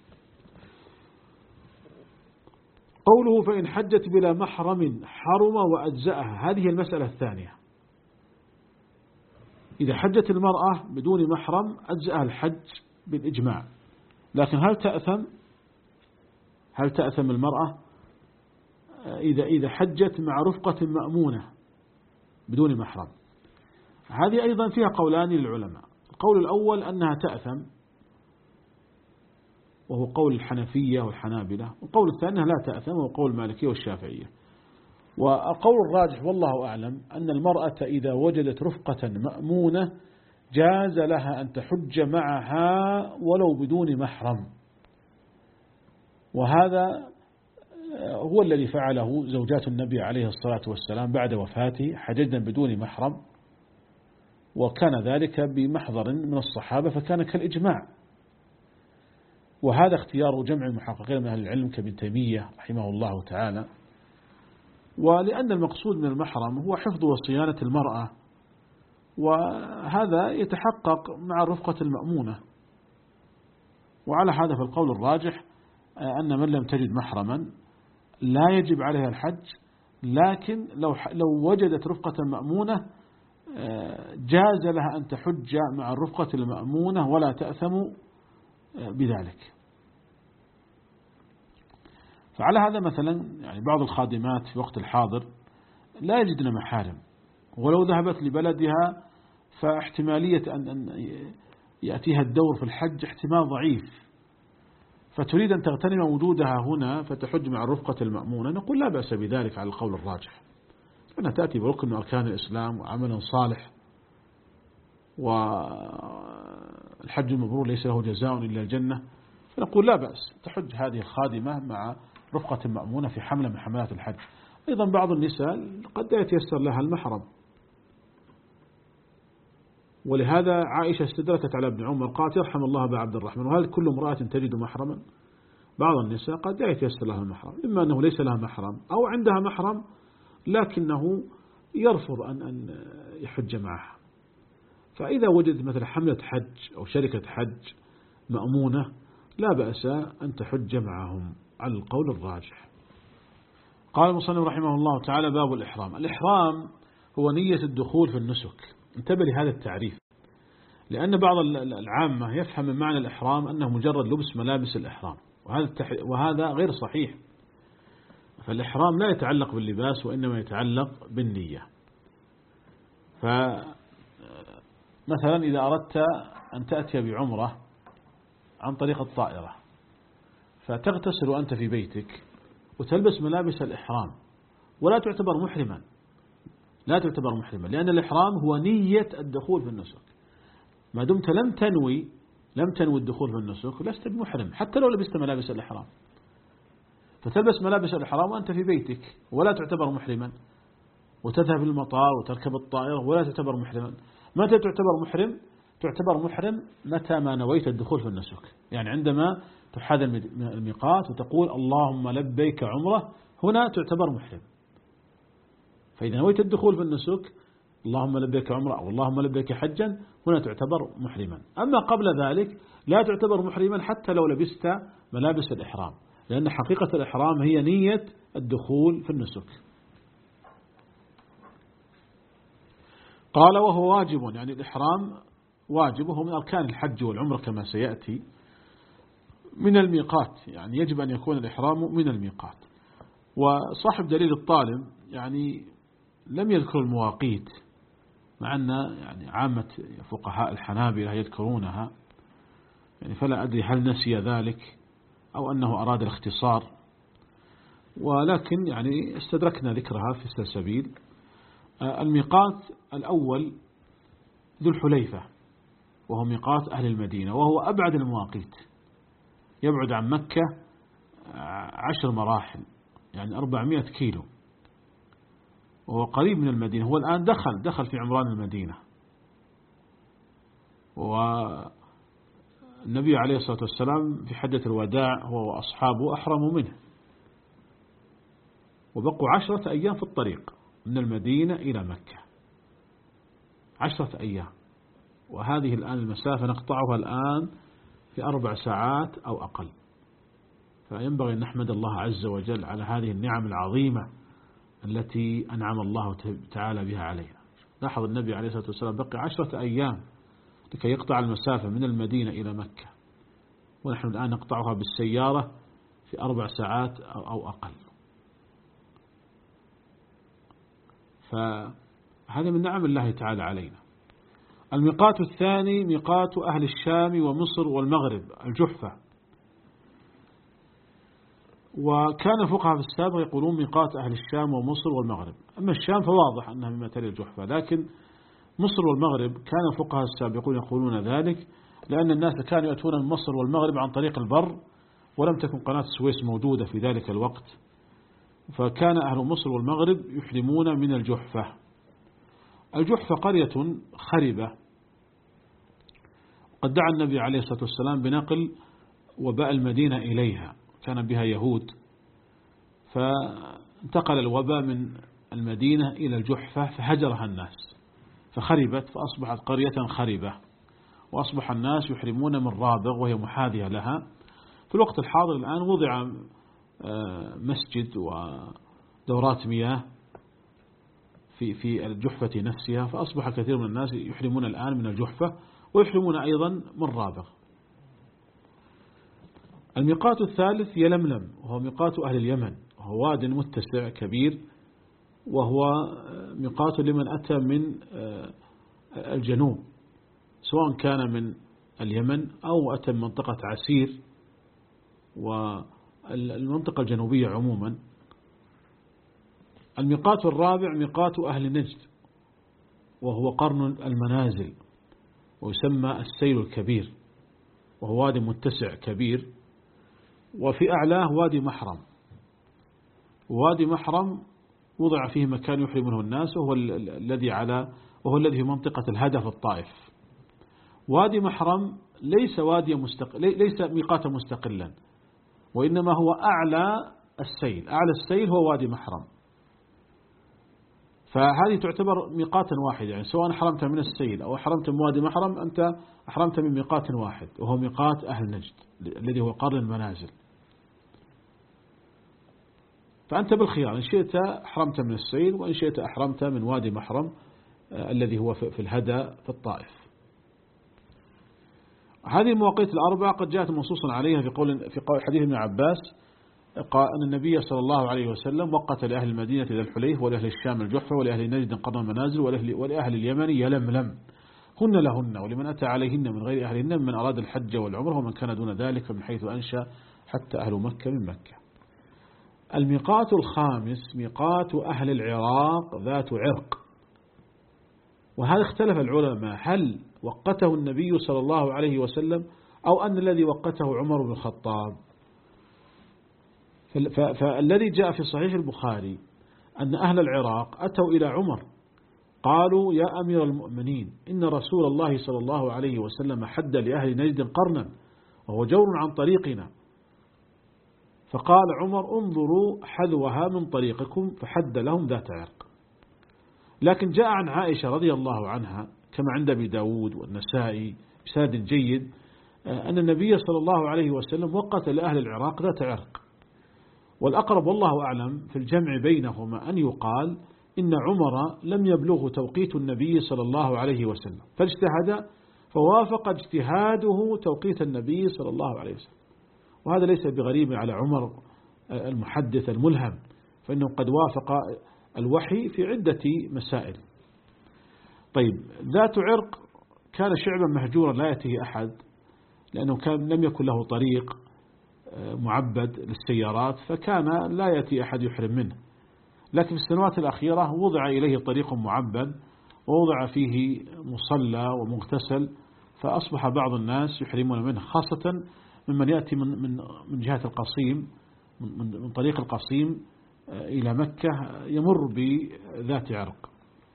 قوله: فإن حجت بلا محرم حرم وأجزأها، هذه المسألة الثانية. إذا حجت المرأة بدون محرم أجزأها الحج بالإجماع، لكن هل تأثم هل تأثم المرأة إذا إذا حجت مع رفقة مأمونة بدون محرم؟ هذه أيضا فيها قولان للعلماء. القول الأول أنها تأثم، وهو قول الحنفية والحنابلة، والقول الثاني أنها لا تأثم، وهو قول المالكية والشافعية. والقول الراجح والله أعلم أن المرأة إذا وجدت رفقة مأمونة جاز لها أن تحج معها ولو بدون محرم، وهذا هو الذي فعله زوجات النبي عليه الصلاة والسلام بعد وفاته، حججنا بدون محرم، وكان ذلك بمحضر من الصحابة فكان كالإجماع. وهذا اختيار جمع المحققين من أهل العلم كابن تيمية رحمه الله تعالى. ولأن المقصود من المحرم هو حفظ وصيانة المرأة، وهذا يتحقق مع الرفقة المأمونة. وعلى هذا فالقول الراجح أن من لم تجد محرما لا يجب عليها الحج، لكن لو لو وجدت رفقة مأمونة جاز لها أن تحج مع الرفقة المأمونة ولا تأثم بذلك. فعلى هذا مثلا يعني بعض الخادمات في وقت الحاضر لا يجدن محارم، ولو ذهبت لبلدها فاحتمالية أن يأتيها الدور في الحج احتمال ضعيف، فتريد أن تغتنم وجودها هنا فتحج مع الرفقة المأمونة، نقول لا بأس بذلك على القول الراجح، أنها تأتي بركن من أركان الإسلام وعمل صالح، والحج المبرور ليس له جزاء إلا الجنة، فنقول لا بأس تحج هذه الخادمة مع رفقة مأمونة في حملة من حملات الحج. أيضا بعض النساء قد لا يتيسر لها المحرم، ولهذا عائشة استدركت على ابن عمر قالت: يرحم الله أبا عبد الرحمن، وهل كل امرأة تجد محرما؟ بعض النساء قد لا يتيسر لها المحرم، إما أنه ليس لها محرم أو عندها محرم لكنه يرفض أن أن يحج معها. فإذا وجدت مثل حملة حج أو شركة حج مأمونة لا بأس أن تحج معهم على القول الراجح. قال المصنف رحمه الله تعالى: باب الإحرام. الإحرام هو نية الدخول في النسك. انتبه لهذا التعريف، لأن بعض العامة يفهم من معنى الإحرام أنه مجرد لبس ملابس الإحرام، وهذا وهذا غير صحيح. فالإحرام لا يتعلق باللباس وإنما يتعلق بالنية. فمثلا إذا أردت أن تأتي بعمرة عن طريق الطائرة، فتغتسل وأنت في بيتك وتلبس ملابس الإحرام ولا تعتبر محرما، لا تعتبر محرما، لأن الإحرام هو نية الدخول في النسك. ما دمت لم تنوي لم تنوي الدخول في النسك لست بمحرم حتى لو لبست ملابس الإحرام. فتلبس ملابس الإحرام وأنت في بيتك ولا تعتبر محرما، وتذهب للمطار وتركب الطائرة ولا تعتبر محرما. متى تعتبر محرم؟ تعتبر محرم متى ما نويت الدخول في النسك، يعني عندما تحاذي الميقات وتقول اللهم لبيك عمره، هنا تعتبر محرم. فإذا نويت الدخول في النسك اللهم لبيك عمره أو اللهم لبيك حجا، هنا تعتبر محرما. أما قبل ذلك لا تعتبر محرما حتى لو لبست ملابس الإحرام، لأن حقيقة الإحرام هي نية الدخول في النسك. قال وهو واجب، يعني الإحرام واجب، وهو من أركان الحج والعمرة كما سيأتي، من الميقات، يعني يجب أن يكون الإحرام من الميقات. وصاحب دليل الطالب يعني لم يذكر المواقيت، مع أن يعني عامة فقهاء الحنابلة يذكرونها، يعني فلا أدري هل نسي ذلك أو أنه أراد الاختصار، ولكن يعني استدركنا ذكرها في السلسبيل. الميقات الأول ذو الحليفة، وهو ميقات أهل المدينة، وهو أبعد المواقيت، يبعد عن مكة عشر مراحل، يعني أربعمائة كيلو، وهو قريب من المدينة. هو الآن دخل دخل في عمران المدينة، والنبي عليه الصلاة والسلام في حجة الوداع هو وأصحابه أحرموا منه، وبقوا عشرة أيام في الطريق من المدينة إلى مكة، عشرة أيام، وهذه الآن المسافة نقطعها الآن في أربع ساعات أو أقل. فينبغي أن نحمد الله عز وجل على هذه النعم العظيمة التي أنعم الله تعالى بها علينا. لاحظ النبي عليه الصلاة والسلام بقي عشرة أيام لكي يقطع المسافة من المدينة إلى مكة، ونحن الآن نقطعها بالسيارة في أربع ساعات أو أقل. فهذا من نعم الله تعالى علينا. الميقات الثاني ميقات أهل الشام ومصر والمغرب، الجحفة. وكان فقهاء في السابق يقولون ميقات أهل الشام ومصر والمغرب. أما الشام فواضح أنها مما تلي الجحفة، لكن مصر والمغرب كان فقهاء السابقون يقولون ذلك لأن الناس كانوا يأتون من مصر والمغرب عن طريق البر، ولم تكن قناة السويس موجودة في ذلك الوقت، فكان أهل مصر والمغرب يحرمون من الجحفة. الجحفة قرية خربة، قد دعا النبي عليه الصلاة والسلام بنقل وباء المدينة إليها، كان بها يهود، فانتقل الوباء من المدينة إلى الجحفة فهجرها الناس فخربت، فأصبحت قرية خربة، وأصبح الناس يحرمون من رابغ وهي محاذية لها. في الوقت الحاضر الآن وضع مسجد ودورات مياه في في الجحفة نفسها، فأصبح كثير من الناس يحرمون الآن من الجحفة ويحرمون أيضا من رابغ. الميقات الثالث يلملم، وهو ميقات أهل اليمن، وهو واد متسع كبير، وهو ميقات لمن أتى من الجنوب، سواء كان من اليمن أو أتى من منطقة عسير والمنطقة الجنوبية عموما. الميقات الرابع ميقات أهل نجد، وهو قرن المنازل، ويسمى السيل الكبير، وهو وادي متسع كبير، وفي أعلاه وادي محرم. وادي محرم وضع فيه مكان يحرم منه الناس، وهو الذي على وهو الذي في منطقة الهدف الطائف. وادي محرم ليس وادي مستقل، ليس ميقاتا مستقلا، وإنما هو أعلى السيل، أعلى السيل هو وادي محرم. فهذه تعتبر ميقاتا واحد، يعني سواء حرمت من السيل أو حرمت من وادي محرم أنت أحرمت من ميقات واحد، وهو ميقات أهل نجد الذي هو قرن المنازل. فأنت بالخيار، إن شئت أحرمت من السيل، وإن شئت أحرمت من وادي محرم الذي هو في الهدى في الطائف. هذه المواقيت الأربعة قد جاءت منصوصا عليها في قول في قول حديث ابن عباس قال أن النبي صلى الله عليه وسلم وقت لأهل المدينة ذا الحليف، ولأهل الشام الجحفة، ولأهل نجد قرن المنازل، ولأهل اليمن يلملم، هن لهن ولمن أتى عليهن من غير أهلهن من أراد الحج والعمرة ومن كان دون ذلك من حيث أنشأ حتى أهل مكة من مكة. الميقات الخامس ميقات أهل العراق ذات عرق، وهذا اختلف العلماء هل وقته النبي صلى الله عليه وسلم أو أن الذي وقته عمر بن الخطاب. فالذي جاء في صحيح البخاري أن أهل العراق أتوا إلى عمر قالوا يا أمير المؤمنين إن رسول الله صلى الله عليه وسلم حد لأهل نجد قرنا وهو جور عن طريقنا، فقال عمر انظروا حذوها من طريقكم، فحد لهم ذات عرق. لكن جاء عن عائشة رضي الله عنها كما عند أبي داود والنسائي بسند جيد أن النبي صلى الله عليه وسلم وقت لأهل العراق ذات عرق. والأقرب والله أعلم في الجمع بينهما أن يقال إن عمر لم يبلغ توقيت النبي صلى الله عليه وسلم فاجتهد فوافق اجتهاده توقيت النبي صلى الله عليه وسلم، وهذا ليس بغريب على عمر المحدث الملهم، فإنه قد وافق الوحي في عدة مسائل. طيب، ذات عرق كان شعبا مهجورا لا يأتيه أحد، لأنه كان لم يكن له طريق معبد للسيارات، فكان لا يأتي أحد يحرم منه. لكن في السنوات الأخيرة وضع إليه طريق معبد ووضع فيه مصلى ومغتسل، فأصبح بعض الناس يحرمون منه، خاصة ممن يأتي من من من جهة القصيم، من من طريق القصيم إلى مكة يمر بذات عرق.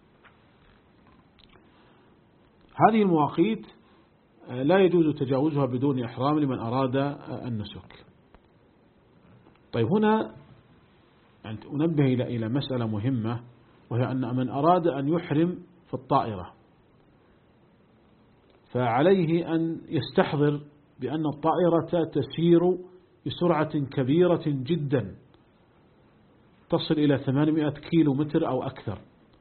هذه المواقيت لا يجوز تجاوزها بدون إحرام لمن أراد النسك. طيب، هنا يعني أنبه إلى إلى مسألة مهمة، وهي أن من أراد أن يحرم في الطائرة فعليه أن يستحضر بأن الطائرة تسير بسرعة كبيرة جدا تصل إلى ثمانمائة كيلو متر أو أكثر،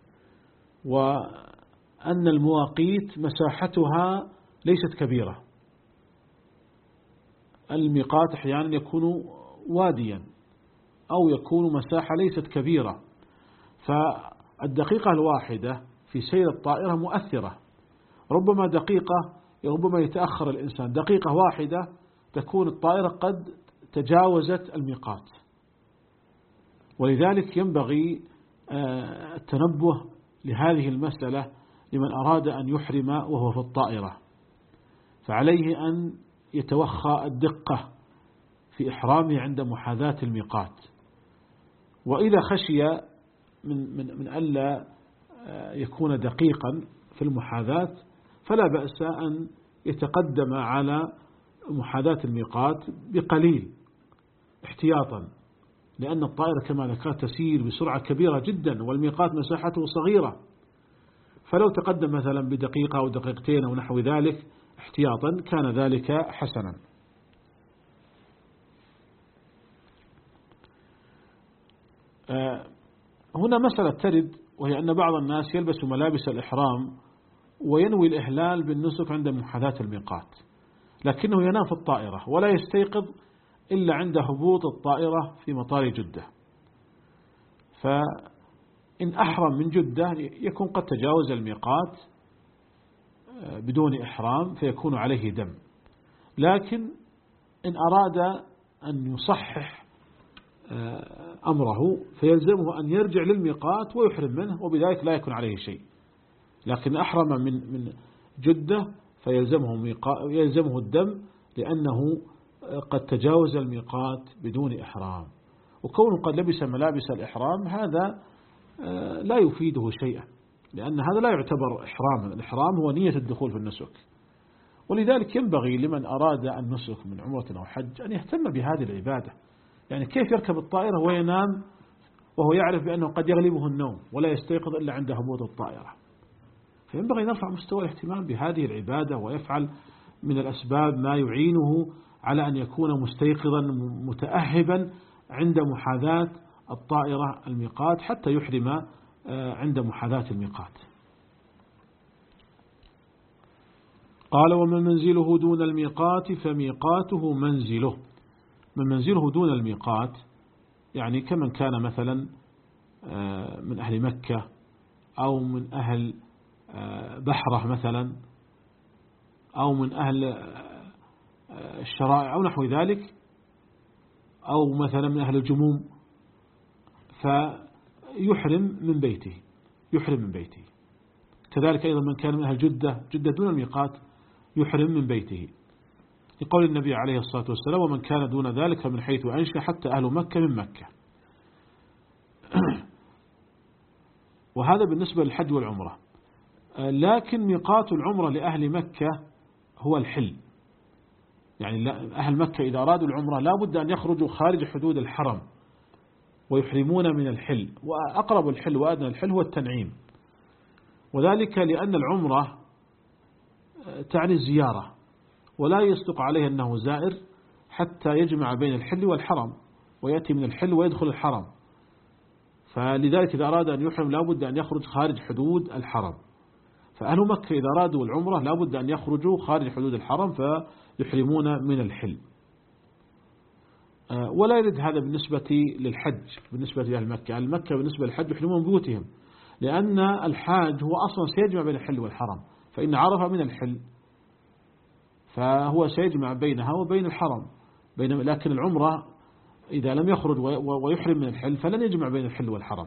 وأن المواقيت مساحتها ليست كبيرة. الميقات أحيانا يكون واديا أو يكون مساحة ليست كبيرة، فالدقيقة الواحدة في سير الطائرة مؤثرة. ربما دقيقة ربما يتأخر الإنسان، دقيقة واحدة تكون الطائرة قد تجاوزت الميقات. ولذلك ينبغي التنبه لهذه المسألة لمن أراد أن يحرم وهو في الطائرة، فعليه أن يتوخى الدقة في إحرامه عند محاذاة الميقات. وإذا خشي من من من ألا يكون دقيقا في المحاذاة فلا بأس أن يتقدم على محاذاة الميقات بقليل احتياطا، لأن الطائرة كما ذكرت تسير بسرعة كبيرة جدا والميقات مساحته صغيرة، فلو تقدم مثلا بدقيقة أو دقيقتين أو نحو ذلك احتياطا كان ذلك حسنا. هنا مسألة ترد، وهي أن بعض الناس يلبس ملابس الإحرام وينوي الإهلال بالنسك عند محاذاة الميقات، لكنه ينام في الطائرة ولا يستيقظ إلا عند هبوط الطائرة في مطار جدة، فإن أحرم من جدة يكون قد تجاوز الميقات بدون إحرام فيكون عليه دم. لكن إن أراد أن يصحح أمره فيلزمه أن يرجع للميقات ويحرم منه، وبذلك لا يكون عليه شيء. لكن أحرم من من جدة فيلزمه يلزمه الدم، لأنه قد تجاوز الميقات بدون إحرام. وكونه قد لبس ملابس الإحرام هذا لا يفيده شيئا، لأن هذا لا يعتبر إحراما. الإحرام هو نية الدخول في النسك. ولذلك ينبغي لمن أراد النسك من عمرة أو حج أن يهتم بهذه العبادة. يعني كيف يركب الطائرة وينام وهو يعرف بأنه قد يغلبه النوم ولا يستيقظ إلا عند هبوط الطائرة؟ فينبغي نرفع مستوى الاهتمام بهذه العبادة ويفعل من الأسباب ما يعينه على أن يكون مستيقظا متأهبا عند محاذاة الطائرة الميقات حتى يحرم عند محاذاة الميقات. قال: ومن منزله دون الميقات فميقاته منزله. من منزله دون الميقات يعني كمن كان مثلا من أهل مكة أو من أهل بحرة مثلا أو من أهل الشرائع أو نحو ذلك، أو مثلا من أهل الجموم فيحرم من بيته يحرم من بيته. كذلك أيضا من كان من أهل جدة جدة دون الميقات يحرم من بيته، لقول النبي عليه الصلاة والسلام: ومن كان دون ذلك من حيث أنشأ حتى أهل مكة من مكة. وهذا بالنسبة للحج والعمرة. لكن ميقات العمرة لأهل مكة هو الحل، يعني أهل مكة إذا أرادوا العمرة لا بد أن يخرجوا خارج حدود الحرم ويحرمون من الحل، وأقرب الحل وأدنى الحل هو التنعيم، وذلك لأن العمرة تعني الزيارة ولا يصدق عليه أنه زائر حتى يجمع بين الحل والحرم ويأتي من الحل ويدخل الحرم، فلذلك إذا أراد أن يحرم لا بد أن يخرج خارج حدود الحرم. فأهل مكة إذا أرادوا العمرة لا بد أن يخرجوا خارج حدود الحرم فيحرمون من الحل. ولا يرد هذا بالنسبة للحج. بالنسبة لأهل مكة، أهل مكة بالنسبة للحج يحرمون من بيوتهم، لأن الحاج هو أصلا سيجمع بين الحل والحرم، فإن عرف من الحل فهو سيجمع بينها وبين الحرم، لكن العمرة إذا لم يخرج ويحرم من الحل فلن يجمع بين الحل والحرم.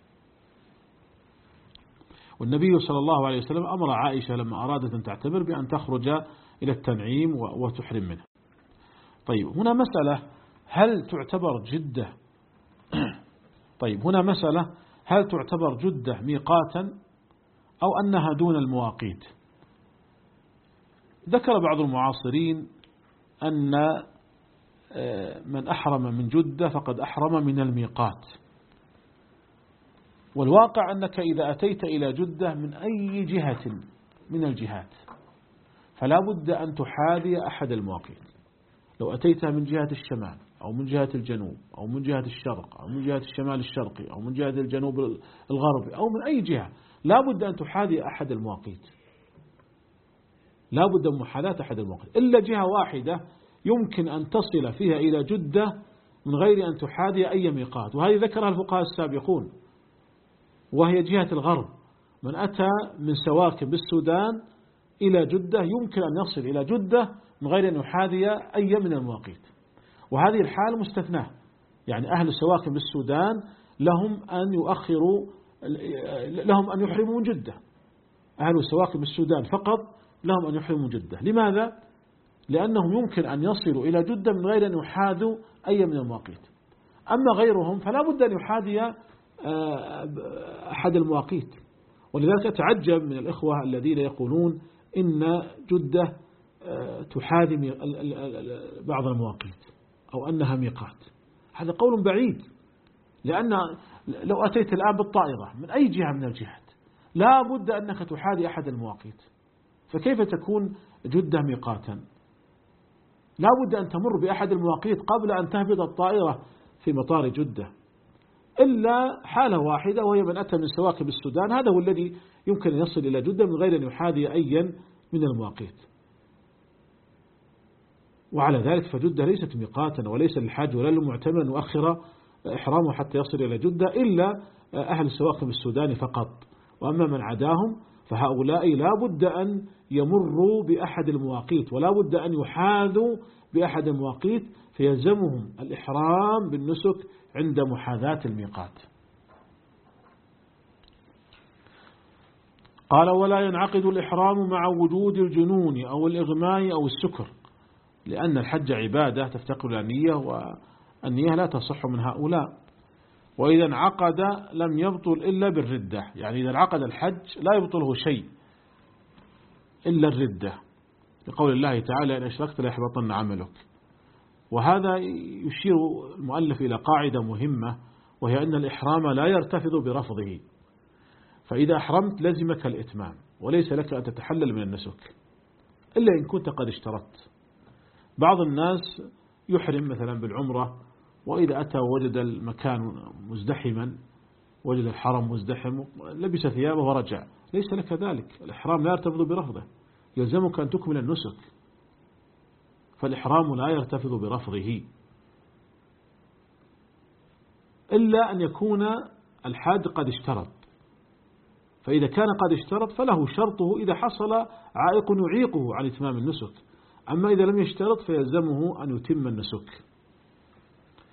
والنبي صلى الله عليه وسلم أمر عائشة لما أرادت أن تعتمر بأن تخرج إلى التنعيم وتحرم منه. طيب هنا مسألة، هل تعتبر جدة طيب هنا مسألة هل تعتبر جدة ميقاتا أو أنها دون المواقيت؟ ذكر بعض المعاصرين أن من أحرم من جدة فقد أحرم من الميقات، والواقع أنك إذا أتيت إلى جدة من أي جهة من الجهات فلا بد أن تحاذي أحد المواقيت. لو أتيتها من جهة الشمال أو من جهة الجنوب أو من جهة الشرق أو من جهة الشمال الشرقي أو من جهة الجنوب الغربي أو من أي جهة لا بد أن تحاذي أحد المواقيت، لا بد من محاذاة أحد المواقيت، إلا جهة واحدة يمكن أن تصل فيها إلى جدة من غير أن تحاذي أي ميقات، وهذه ذكرها الفقهاء السابقون، وهي جهة الغرب. من أتى من سواكن بالسودان إلى جدة يمكن أن يصل إلى جدة من غير أن يحاذي أي من المواقيت، وهذه الحال مستثناة. يعني أهل السواكن بالسودان لهم أن يؤخروا لهم أن يحرموا من جدة، أهل السواكن بالسودان فقط لهم أن يحرموا من جدة. لماذا؟ لأنهم يمكن أن يصلوا إلى جدة من غير أن يحاذوا أي من المواقيت. أما غيرهم فلا بد أن يحاذي أحد المواقيت. ولذلك أتعجب من الإخوة الذين يقولون إن جدة تحاذي بعض المواقيت أو أنها ميقات. هذا قول بعيد، لأن لو أتيت الآن بالطائرة من أي جهة من الجهات لا بد أنك تحاذي أحد المواقيت، فكيف تكون جدة ميقاتا؟ لا بد أن تمر بأحد المواقيت قبل أن تهبط الطائرة في مطار جدة، إلا حالة واحدة وهي من أتى من سواكب السودان، هذا هو الذي يمكن أن يصل إلى جدة من غير أن يحاذي أيا من المواقيت. وعلى ذلك فجدة ليست ميقاتا وليس للحاج ولا للمعتمر أن يؤخر إحرامه حتى يصل إلى جدة إلا أهل السواكب السوداني فقط، وأما من عداهم فهؤلاء لا بد أن يمروا بأحد المواقيت ولا بد أن يحاذوا بأحد المواقيت، فيلزمهم الإحرام بالنسك عند محاذاة الميقات. قال: ولا ينعقد الإحرام مع وجود الجنون أو الإغماء أو السكر، لأن الحج عبادة تفتقر إلى النية، والنية لا تصح من هؤلاء. وإذا انعقد لم يبطل إلا بالردة، يعني إذا انعقد الحج لا يبطله شيء إلا الردة، لقول الله تعالى: إن أشركت ليحبطن عملك. وهذا يشير المؤلف إلى قاعدة مهمة، وهي أن الإحرام لا يرتفض برفضه، فإذا أحرمت لزمك الإتمام وليس لك أن تتحلل من النسك إلا إن كنت قد اشترطت. بعض الناس يحرم مثلا بالعمرة وإذا أتى وجد المكان مزدحما، وجد الحرم مزدحم، لبس ثيابه ورجع، ليس لك ذلك. الإحرام لا يرتفض برفضه، يلزمك أن تكمل النسك، فالإحرام لا يرتفض برفضه إلا أن يكون الحاج قد اشترط، فإذا كان قد اشترط فله شرطه إذا حصل عائق يعيقه عن إتمام النسك، أما إذا لم يشترط فيلزمه أن يتم النسك.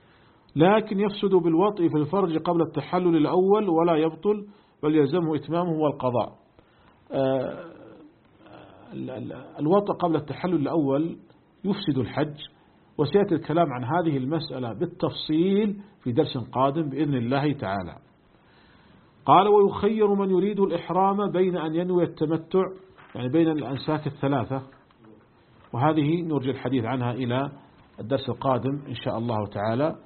لكن يفسد بالوطء في الفرج قبل التحلل الأول ولا يبطل بل يلزمه إتمامه والقضاء. الوطء قبل التحلل الأول يفسد الحج، وسيأتي الكلام عن هذه المسألة بالتفصيل في درس قادم بإذن الله تعالى. قال ويخير من يريد الإحرام بين أن ينوي التمتع، يعني بين الأنساك الثلاثة، وهذه نرجع الحديث عنها إلى الدرس القادم إن شاء الله تعالى،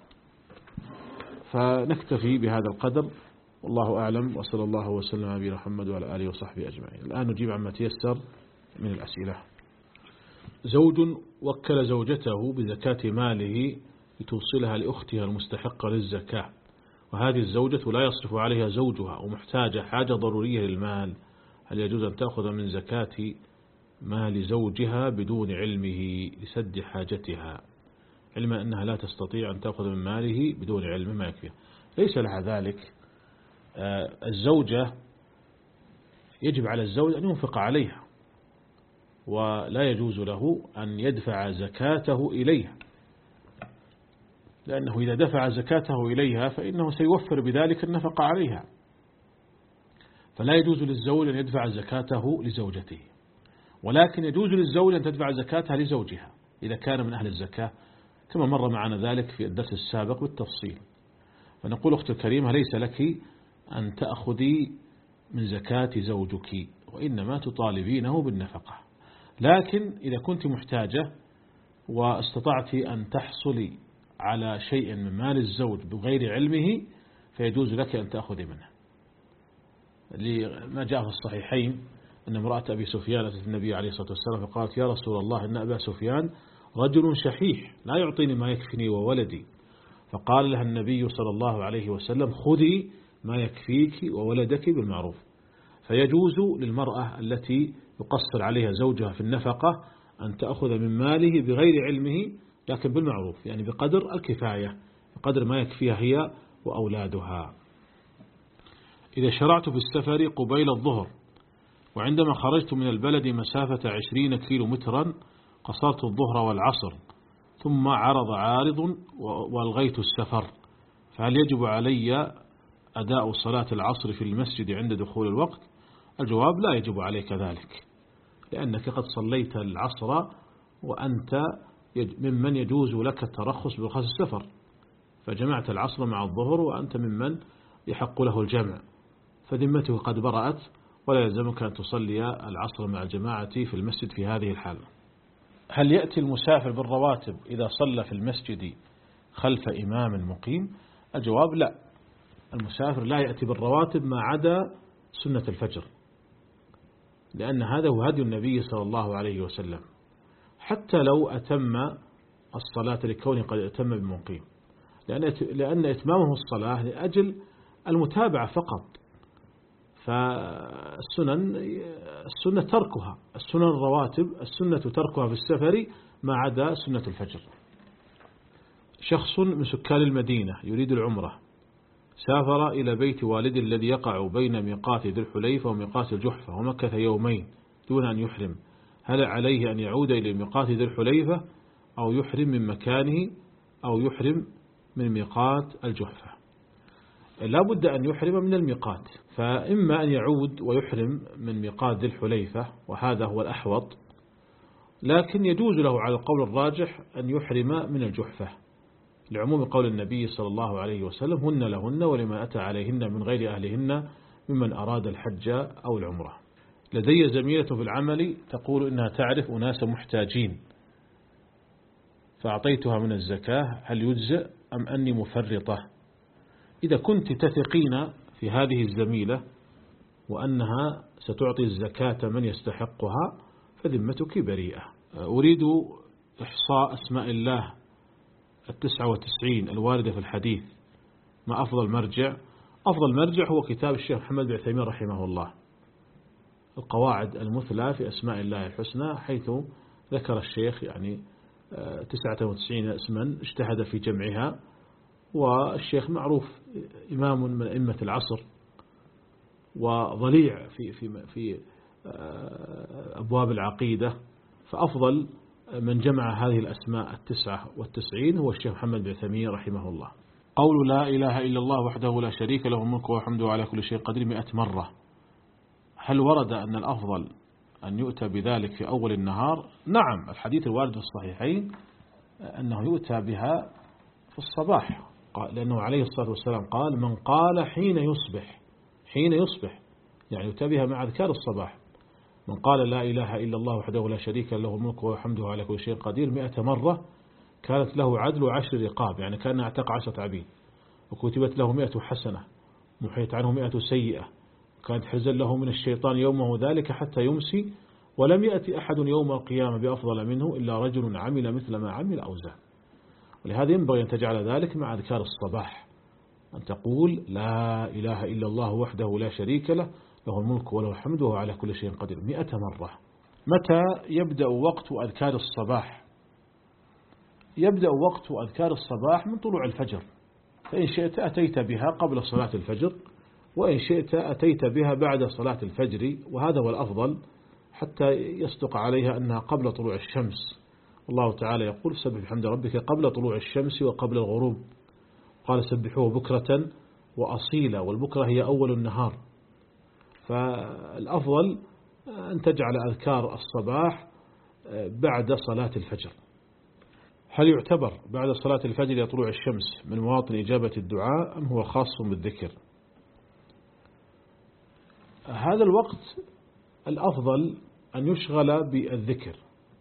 فنكتفي بهذا القدر والله أعلم، وصلى الله وسلم على نبينا محمد وعلى آله وصحبه أجمعين. الآن نجيب عما تيسر من الأسئلة. زوج وكل زوجته بزكاة ماله لتوصلها لأختها المستحقة للزكاة، وهذه الزوجة لا يصرف عليها زوجها ومحتاجة حاجة ضرورية للمال، هل يجوز أن تأخذ من زكاة مال زوجها بدون علمه لسد حاجتها، علما أنها لا تستطيع أن تأخذ من ماله بدون علمه ما يكفيها؟ ليس لها ذلك. الزوجة يجب على الزوج أن ينفق عليها، ولا يجوز له أن يدفع زكاته إليها، لأنه إذا دفع زكاته إليها فإنه سيوفر بذلك النفقة عليها، فلا يجوز للزوج أن يدفع زكاته لزوجته، ولكن يجوز للزوج أن تدفع زكاتها لزوجها إذا كان من أهل الزكاة، كما مر معنا ذلك في الدرس السابق بالتفصيل. فنقول أختي الكريمة ليس لك أن تأخذي من زكاة زوجك، وإنما تطالبينه بالنفقة، لكن إذا كنت محتاجة واستطعت أن تحصلي على شيء من مال الزوج بغير علمه فيجوز لك أن تأخذي منه، لما جاء في الصحيحين أن امرأة أبي سفيان أتت النبي عليه الصلاة والسلام فقالت يا رسول الله إن أبا سفيان رجل شحيح لا يعطيني ما يكفني وولدي، فقال لها النبي صلى الله عليه وسلم خذي ما يكفيك وولدك بالمعروف. فيجوز للمرأة التي يقصر عليها زوجها في النفقة أن تأخذ من ماله بغير علمه، لكن بالمعروف، يعني بقدر الكفاية، بقدر ما يكفيها هي وأولادها. إذا شرعت في السفر قبيل الظهر وعندما خرجت من البلد مسافة عشرين كيلو مترا قصرت الظهر والعصر، ثم عرض عارض والغيت السفر، فهل يجب علي أداء صلاة العصر في المسجد عند دخول الوقت؟ الجواب لا يجب عليك ذلك، لأنك قد صليت العصر وأنت ممن يجوز لك الترخص برخص السفر، فجمعت العصر مع الظهر وأنت ممن يحق له الجمع، فذمته قد برأت ولا يلزمك أن تصلي العصر مع الجماعة في المسجد في هذه الحالة. هل يأتي المسافر بالرواتب إذا صلى في المسجد خلف إمام مقيم؟ الجواب لا، المسافر لا يأتي بالرواتب ما عدا سنة الفجر، لأن هذا هو هدي النبي صلى الله عليه وسلم، حتى لو أتم الصلاة لكونه قد أتم بمقيم، لأن إتمامه الصلاة لأجل المتابعة فقط، فالسنن السنة تركها، السنن الرواتب السنة تركها في السفر ما عدا سنة الفجر. شخص من سكان المدينة يريد العمرة سافر إلى بيت والد الذي يقع بين ميقات ذي الحليفة وميقات الجحفة ومكث يومين دون أن يحرم، هل عليه أن يعود إلى ميقات ذي الحليفة أو يحرم من مكانه أو يحرم من ميقات الجحفة؟ لا بد أن يحرم من الميقات، فإما أن يعود ويحرم من ميقات ذي الحليفة وهذا هو الأحوط، لكن يجوز له على القول الراجح أن يحرم من الجحفة لعموم قول النبي صلى الله عليه وسلم هن لهن ولما أتى عليهن من غير أهلهن ممن أراد الحج أو العمرة. لدي زميلة في العمل تقول إنها تعرف أناس محتاجين فأعطيتها من الزكاة، هل يجزئ أم أني مفرطة؟ إذا كنت تثقين في هذه الزميلة وأنها ستعطي الزكاة من يستحقها فذمتك بريئة. أريد إحصاء أسماء الله التسعة وتسعين الواردة في الحديث، ما أفضل مرجع؟ أفضل مرجع هو كتاب الشيخ محمد بن عثيمين رحمه الله، القواعد المثلى في أسماء الله الحسنى، حيث ذكر الشيخ يعني تسعة وتسعين اسما اجتهد في جمعها، والشيخ معروف إمام من أئمة العصر وضليع في في في أبواب العقيدة، فأفضل من جمع هذه الأسماء التسعة والتسعين هو الشيخ محمد بن عثيمين رحمه الله. قول لا إله إلا الله وحده لا شريك له الملك وحمده على كل شيء قدير مئة مرة، هل ورد أن الأفضل أن يؤتى بذلك في أول النهار؟ نعم، الحديث الوارد في الصحيحين أنه يؤتى بها في الصباح، لأنه عليه الصلاة والسلام قال من قال حين يصبح، حين يصبح يعني يؤتى بها مع أذكار الصباح. من قال لا إله إلا الله وحده لا شريك له الملك وحمده على كل شيء قدير مئة مرة كانت له عدل عشر رقاب، يعني كان اعتق عشرة عبيد، وكتبت له مئة حسنة محيت عنه مئة سيئة، كانت حزا له من الشيطان يومه ذلك حتى يمسي، ولم يأتي أحد يوم القيامة بأفضل منه إلا رجل عمل مثل ما عمل أو زاد. ولهذا ينبغي أن تجعل ذلك مع أذكار الصباح، أن تقول لا إله إلا الله وحده لا شريك له له الملك وله الحمد وهو على كل شيء قدير مئة مرة. متى يبدأ وقت أذكار الصباح؟ يبدأ وقت أذكار الصباح من طلوع الفجر، فإن شئت أتيت بها قبل صلاة الفجر، وإن شئت أتيت بها بعد صلاة الفجر، وهذا هو الأفضل حتى يصدق عليها أنها قبل طلوع الشمس. الله تعالى يقول سبح بحمد ربك قبل طلوع الشمس وقبل الغروب، قال سبحوه بكرة وأصيلا، والبكرة هي أول النهار. فالأفضل أن تجعل أذكار الصباح بعد صلاة الفجر. هل يعتبر بعد صلاة الفجر إلى طلوع الشمس من مواطن إجابة الدعاء أم هو خاص بالذكر؟ هذا الوقت الأفضل أن يشغل بالذكر،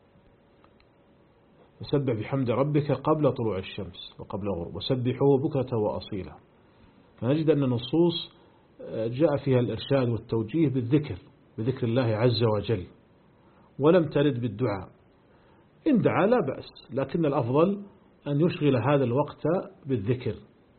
وسبح بحمد ربك قبل طلوع الشمس وقبل الغروب وسبحوه بكرة وأصيلا. فنجد أن النصوص جاء فيها الإرشاد والتوجيه بالذكر، بذكر الله عز وجل، ولم ترد بالدعاء. إن دعا لا بأس، لكن الأفضل أن يشغل هذا الوقت بالذكر،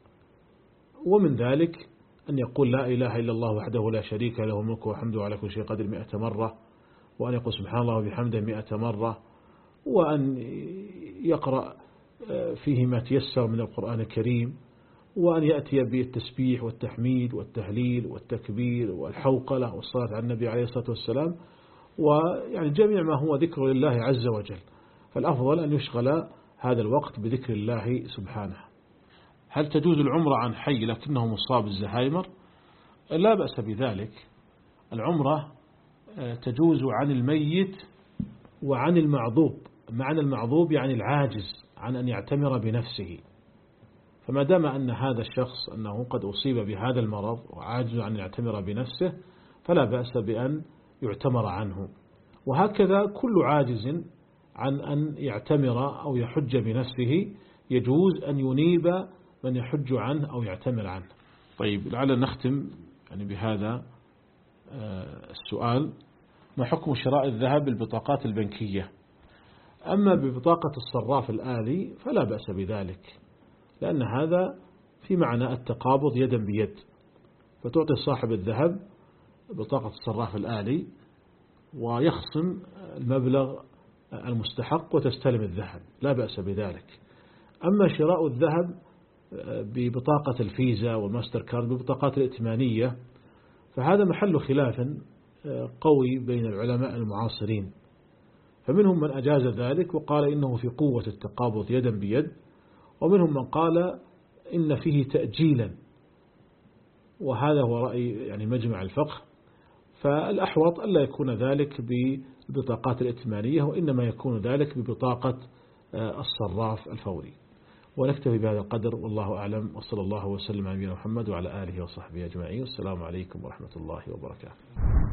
ومن ذلك أن يقول لا إله إلا الله وحده لا شريك له الملك وحمده على كل شيء قدير مئة مرة، وأن يقول سبحان الله وبحمده مئة مرة، وأن يقرأ فيه ما تيسر من القرآن الكريم، وأن يأتي بالتسبيح والتحميد والتهليل والتكبير والحوقلة والصلاة على النبي عليه الصلاة والسلام، ويعني جميع ما هو ذكر لله عز وجل. فالأفضل أن يشغل هذا الوقت بذكر الله سبحانه. هل تجوز العمرة عن حي لكنه مصاب بالزهايمر؟ لا بأس بذلك. العمرة تجوز عن الميت وعن المعذوب. معنى المعذوب يعني العاجز عن أن يعتمر بنفسه، فما دام أن هذا الشخص أنه قد أصيب بهذا المرض وعاجز عن أن يعتمر بنفسه فلا بأس بأن يعتمر عنه. وهكذا كل عاجز عن أن يعتمر أو يحج بنفسه يجوز أن ينيب من يحج عنه أو يعتمر عنه. طيب، لعل نختم يعني بهذا السؤال: ما حكم شراء الذهب بالبطاقات البنكية؟ أما ببطاقة الصراف الآلي فلا بأس بذلك، لأن هذا في معنى التقابض يدا بيد، فتعطي صاحب الذهب بطاقة الصراف الآلي ويخصم المبلغ المستحق وتستلم الذهب، لا بأس بذلك. أما شراء الذهب ببطاقة الفيزا والماستر كارد ببطاقات الائتمانية فهذا محل خلاف قوي بين العلماء المعاصرين، فمنهم من أجاز ذلك وقال إنه في قوة التقابض يدا بيد، ومنهم من قال إن فيه تأجيلا، وهذا هو رأي يعني مجمع الفقه. فالأحوط ألا يكون ذلك بالبطاقات الائتمانية، وإنما يكون ذلك ببطاقة الصراف الفوري. ونكتفي بهذا القدر، والله أعلم، وصلى الله وسلم على نبينا محمد وعلى آله وصحبه أجمعين. والسلام عليكم ورحمة الله وبركاته.